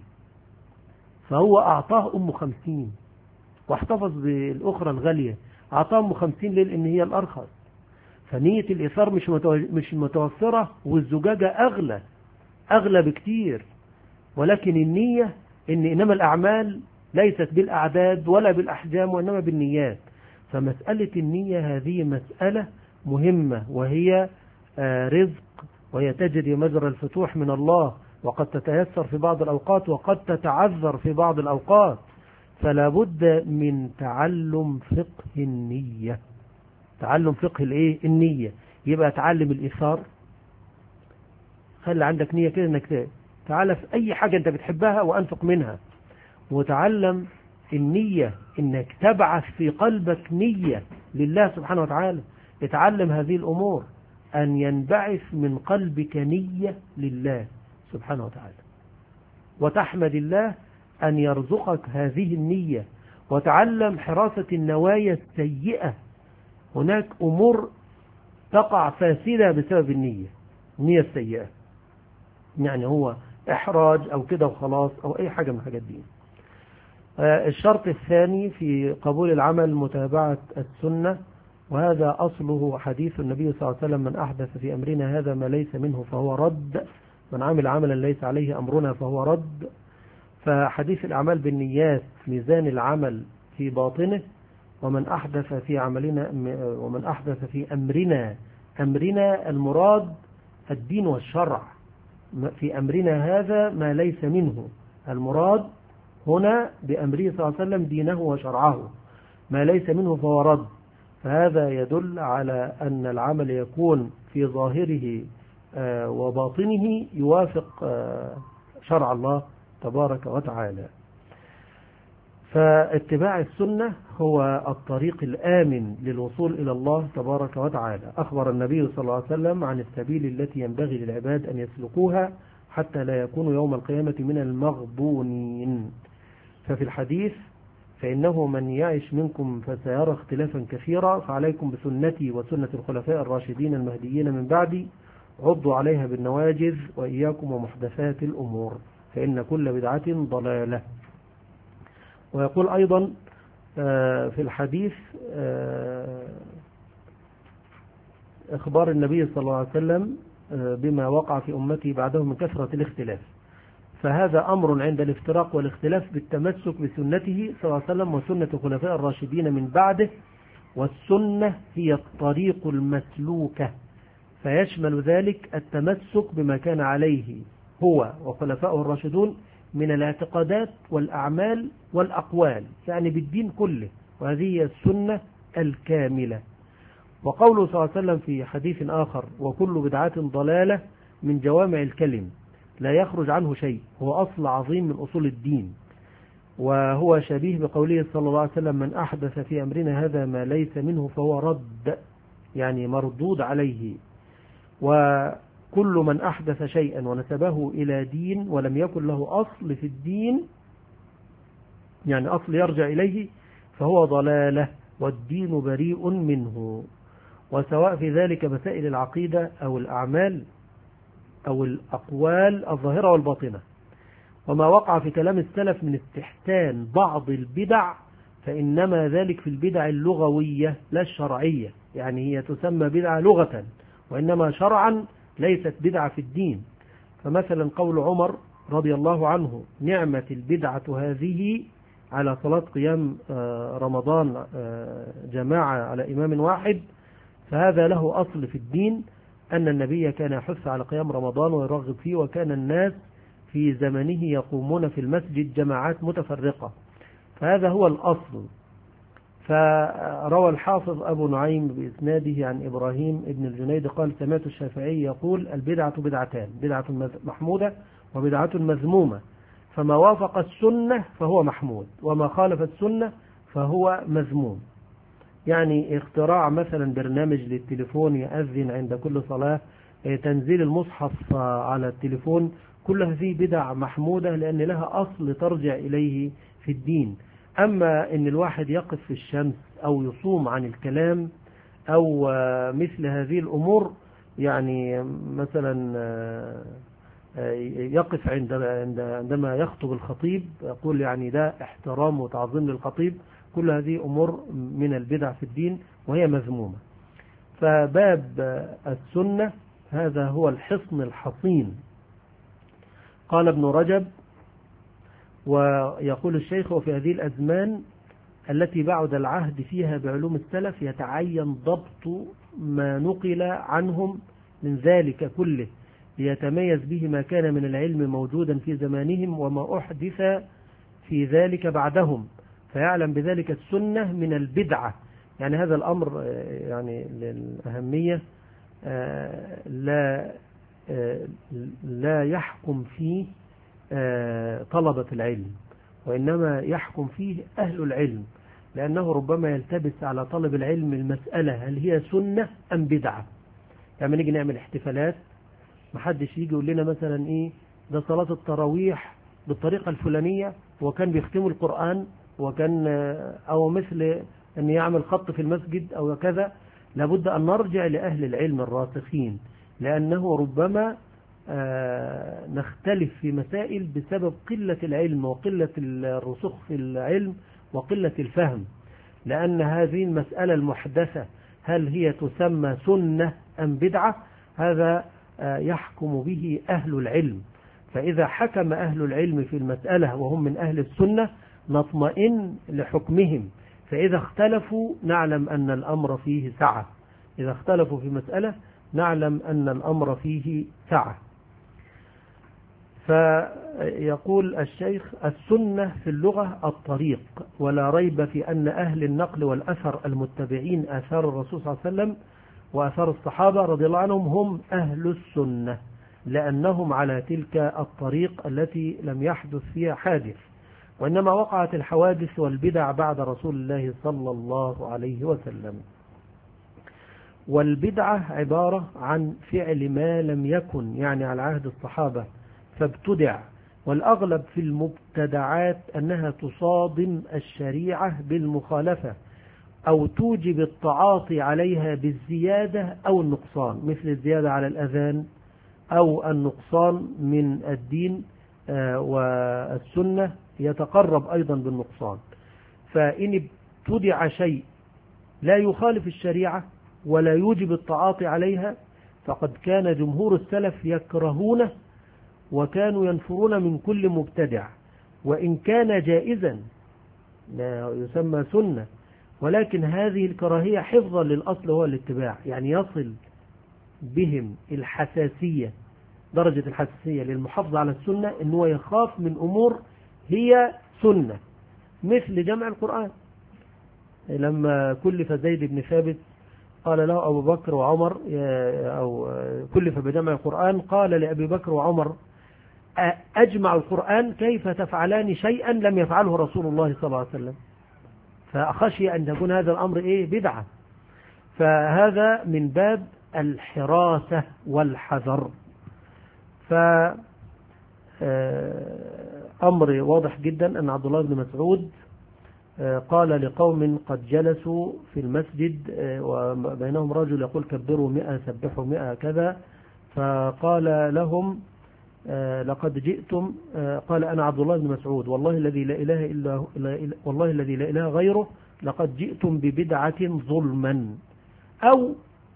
فهو أعطاه أم خمسين واحتفظ بالأخرى الغالية، أعطاه أم خمسين ليه؟ لأن هي الأرخص. فنية الإثار مش مش متوفرة، والزجاجة أغلى أغلى بكتير. ولكن النية إن إنما الأعمال ليست بالأعداد ولا بالأحجام، وإنما بالنيات. فمسألة النية هذه مسألة مهمة، وهي رزق، وهي تجري مجرى الفتوح من الله، وقد تتيسر في بعض الأوقات وقد تتعذر في بعض الأوقات. فلا بد من تعلم فقه النية، تعلم فقه الايه النية. يبقى تعلم الإيثار، خلي عندك نية كده انك تعالى في اي حاجة انت بتحبها وانفق منها. وتعلم النية انك تبعث في قلبك نية لله سبحانه وتعالى. اتعلم هذه الامور، ان ينبعث من قلبك نية لله سبحانه وتعالى، وتحمد الله ان يرزقك هذه النية. وتعلم حراسة النوايا السيئة. هناك أمور تقع فاسدة بسبب النية، النية السيئة، يعني هو إحراج أو كده وخلاص، أو أي حاجة من الحاجات دي. الشرط الثاني في قبول العمل متابعة السنة وهذا أصله حديث النبي صلى الله عليه وسلم: من أحدث في أمرنا هذا ما ليس منه فهو رد، من عمل عملا ليس عليه أمرنا فهو رد. فحديث الأعمال بالنيات ميزان العمل في باطنه. ومن أحدث في عملنا ومن أحدث في أمرنا، أمرنا المراد الدين والشرع، في أمرنا هذا ما ليس منه، المراد هنا بأمره صلى الله عليه وسلم دينه وشرعه، ما ليس منه فهو رد. فهذا يدل على أن العمل يكون في ظاهره وباطنه يوافق شرع الله تبارك وتعالى. فاتباع السنة هو الطريق الآمن للوصول إلى الله تبارك وتعالى. أخبر النبي صلى الله عليه وسلم عن السبيل التي ينبغي للعباد أن يسلكوها حتى لا يكونوا يوم القيامة من المغبونين. ففي الحديث: فإنه من يعش منكم فسيرى اختلافا كثيرا، فعليكم بسنتي وسنة الخلفاء الراشدين المهديين من بعدي، عضوا عليها بالنواجذ، وإياكم ومحدثات الأمور، فإن كل بدعة ضلالة. ويقول أيضا في الحديث إخبار النبي صلى الله عليه وسلم بما وقع في أمتي بعده من كثرة الاختلاف، فهذا أمر عند الافتراق والاختلاف بالتمسك بسنته صلى الله عليه وسلم وسنة الخلفاء الراشدين من بعده. والسنة هي الطريق المسلوكة، فيشمل ذلك التمسك بما كان عليه هو وخلفائه الراشدون من الاعتقادات والأعمال والأقوال، يعني بالدين كله، وهذه هي السنة الكاملة. وقوله صلى الله عليه وسلم في حديث آخر: وكل بدعة ضلالة، من جوامع الكلم لا يخرج عنه شيء، هو أصل عظيم من أصول الدين. وهو شبيه بقوله صلى الله عليه وسلم: من أحدث في أمرنا هذا ما ليس منه فهو رد، يعني مردود عليه. وكل من أحدث شيئا ونسبه إلى دين ولم يكن له أصل في الدين، يعني أصل يرجع إليه، فهو ضلالة، والدين بريء منه. وسواء في ذلك مسائل العقيدة أو الأعمال أو الأقوال الظاهرة والباطنة. وما وقع في كلام السلف من استحسان بعض البدع فإنما ذلك في البدع اللغوية لا الشرعية، يعني هي تسمى بدعة لغة، وإنما شرعا ليست بدعة في الدين. فمثلا قول عمر رضي الله عنه: نعمة البدعة هذه، على صلاة قيام رمضان جماعة على إمام واحد، فهذا له أصل في الدين، أن النبي كان يحث على قيام رمضان ويرغب فيه، وكان الناس في زمنه يقومون في المسجد جماعات متفرقة، فهذا هو الأصل. فروى الحافظ أبو نعيم بإسناده عن إبراهيم ابن الجنيد قال: سمعت الشافعي يقول: البدعة بدعتان، بدعة محمودة وبدعة مذمومة، فما وافق السنة فهو محمود، وما خالف السنة فهو مذموم. يعني اختراع مثلا برنامج للتليفون يأذن عند كل صلاة، تنزيل المصحف على التليفون، كل هذه بدع محمودة لأن لها أصل ترجع إليه في الدين. أما إن الواحد يقف في الشمس أو يصوم عن الكلام أو مثل هذه الأمور، يعني مثلا يقف عند عندما يخطب الخطيب يقول يعني ده احترام وتعظيم للخطيب، كل هذه أمور من البدع في الدين وهي مذمومة. فباب السنة هذا هو الحصن الحصين. قال ابن رجب: ويقول الشيخ: وفي هذه الأزمان التي بعد العهد فيها بعلوم السلف يتعين ضبط ما نقل عنهم من ذلك كله، ليتميز به ما كان من العلم موجودا في زمانهم وما أحدث في ذلك بعدهم، فيعلم بذلك السنة من البدعة. يعني هذا الأمر يعني للأهمية لا لا يحكم فيه طلبة العلم، وإنما يحكم فيه أهل العلم، لأنه ربما يلتبس على طلب العلم المسألة هل هي سنة أم بدعة. يعني نيجي نعمل احتفالات، محدش يجي يقول لنا مثلا إيه ده صلاة التراويح بالطريقة الفلانية وكان بيختموا القرآن وكان أو مثل أن يعمل خط في المسجد أو كذا. لابد أن نرجع لأهل العلم الراسخين، لأنه ربما نختلف في مسائل بسبب قلة العلم وقلة الرسوخ في العلم وقلة الفهم، لأن هذه المسألة المحدثة هل هي تسمى سنة أم بدعة؟ هذا يحكم به أهل العلم. فإذا حكم أهل العلم في المسألة وهم من أهل السنة نطمئن لحكمهم، فإذا اختلفوا نعلم أن الأمر فيه سعة. إذا اختلفوا في مسألة نعلم أن الأمر فيه سعة. فيقول الشيخ: السنة في اللغة الطريق، ولا ريب في أن أهل النقل والأثر المتبعين آثار الرسول صلى الله عليه وسلم وآثار الصحابة رضي الله عنهم هم أهل السنة، لأنهم على تلك الطريق التي لم يحدث فيها حادث، وإنما وقعت الحوادث والبدع بعد رسول الله صلى الله عليه وسلم. والبدعة عبارة عن فعل ما لم يكن يعني على عهد الصحابة فابتدع، والأغلب في المبتدعات أنها تصادم الشريعة بالمخالفة أو توجب التعاطي عليها بالزيادة أو النقصان، مثل الزيادة على الأذان أو النقصان من الدين والسنة يتقرب أيضا بالنقصان. فإن ابتدع شيء لا يخالف الشريعة ولا يوجب التعاطي عليها فقد كان جمهور السلف يكرهونه وكانوا ينفرون من كل مبتدع، وإن كان جائزا لا يسمى سنة، ولكن هذه الكراهية حفظا للأصل هو الاتباع، يعني يصل بهم الحساسية درجة الحساسية للمحافظة على السنة أنه يخاف من أمور هي سنة، مثل جمع القرآن. لما كلف زيد بن ثابت قال له أبو بكر وعمر، أو كلف بجمع القرآن، قال لأبي بكر وعمر: أجمع القرآن كيف تفعلان شيئا لم يفعله رسول الله صلى الله عليه وسلم؟ فأخشي أن يكون هذا الأمر إيه بدعة. فهذا من باب الحراسة والحذر. فأمر واضح جدا أن عبد الله بن مسعود قال لقوم قد جلسوا في المسجد وبينهم رجل يقول كبروا مئة سبحوا مئة كذا، فقال لهم: لقد جئتم، قال: أنا عبد الله بن مسعود والله الذي لا إله إلا والله الذي لا إله غيره لقد جئتم ببدعة ظلما، أو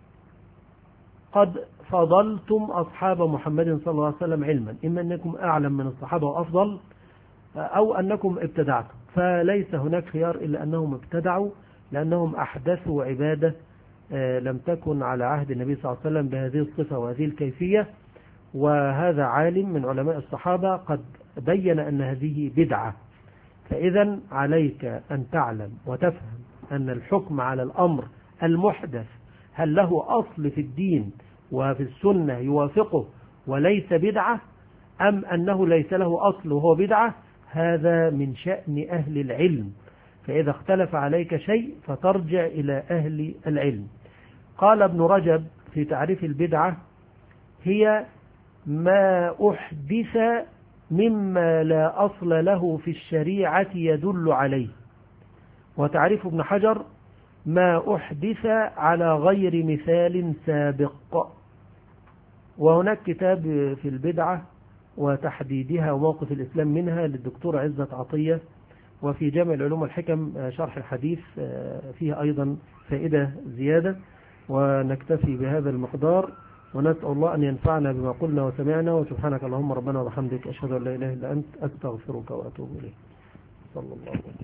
قد فضلتم أصحاب محمد صلى الله عليه وسلم علما، إما أنكم أعلم من الصحابة وأفضل أو أنكم ابتدعتم. فليس هناك خيار إلا أنهم ابتدعوا، لأنهم أحدثوا عبادة لم تكن على عهد النبي صلى الله عليه وسلم بهذه الصفة وهذه الكيفية، وهذا عالم من علماء الصحابة قد بين أن هذه بدعة. فإذا عليك أن تعلم وتفهم أن الحكم على الأمر المحدث هل له أصل في الدين وفي السنة يوافقه وليس بدعة، أم أنه ليس له أصل وهو بدعة، هذا من شأن أهل العلم. فإذا اختلف عليك شيء فترجع إلى أهل العلم. قال ابن رجب في تعريف البدعة: هي ما أحدث مما لا أصل له في الشريعة يدل عليه. وتعريف ابن حجر: ما أحدث على غير مثال سابق. وهناك كتاب في البدعة وتحديدها وموقف الإسلام منها للدكتور عزت عطية، وفي جامع العلوم والحكم شرح الحديث فيه أيضا فائدة زيادة. ونكتفي بهذا المقدار، ونسأل الله أن ينفعنا بما قلنا وسمعنا. وسبحانك اللهم ربنا وبحمدك، أشهد أن لا إله إلا أنت، أستغفرك وأتوب إليك. صلى الله عليه وسلم.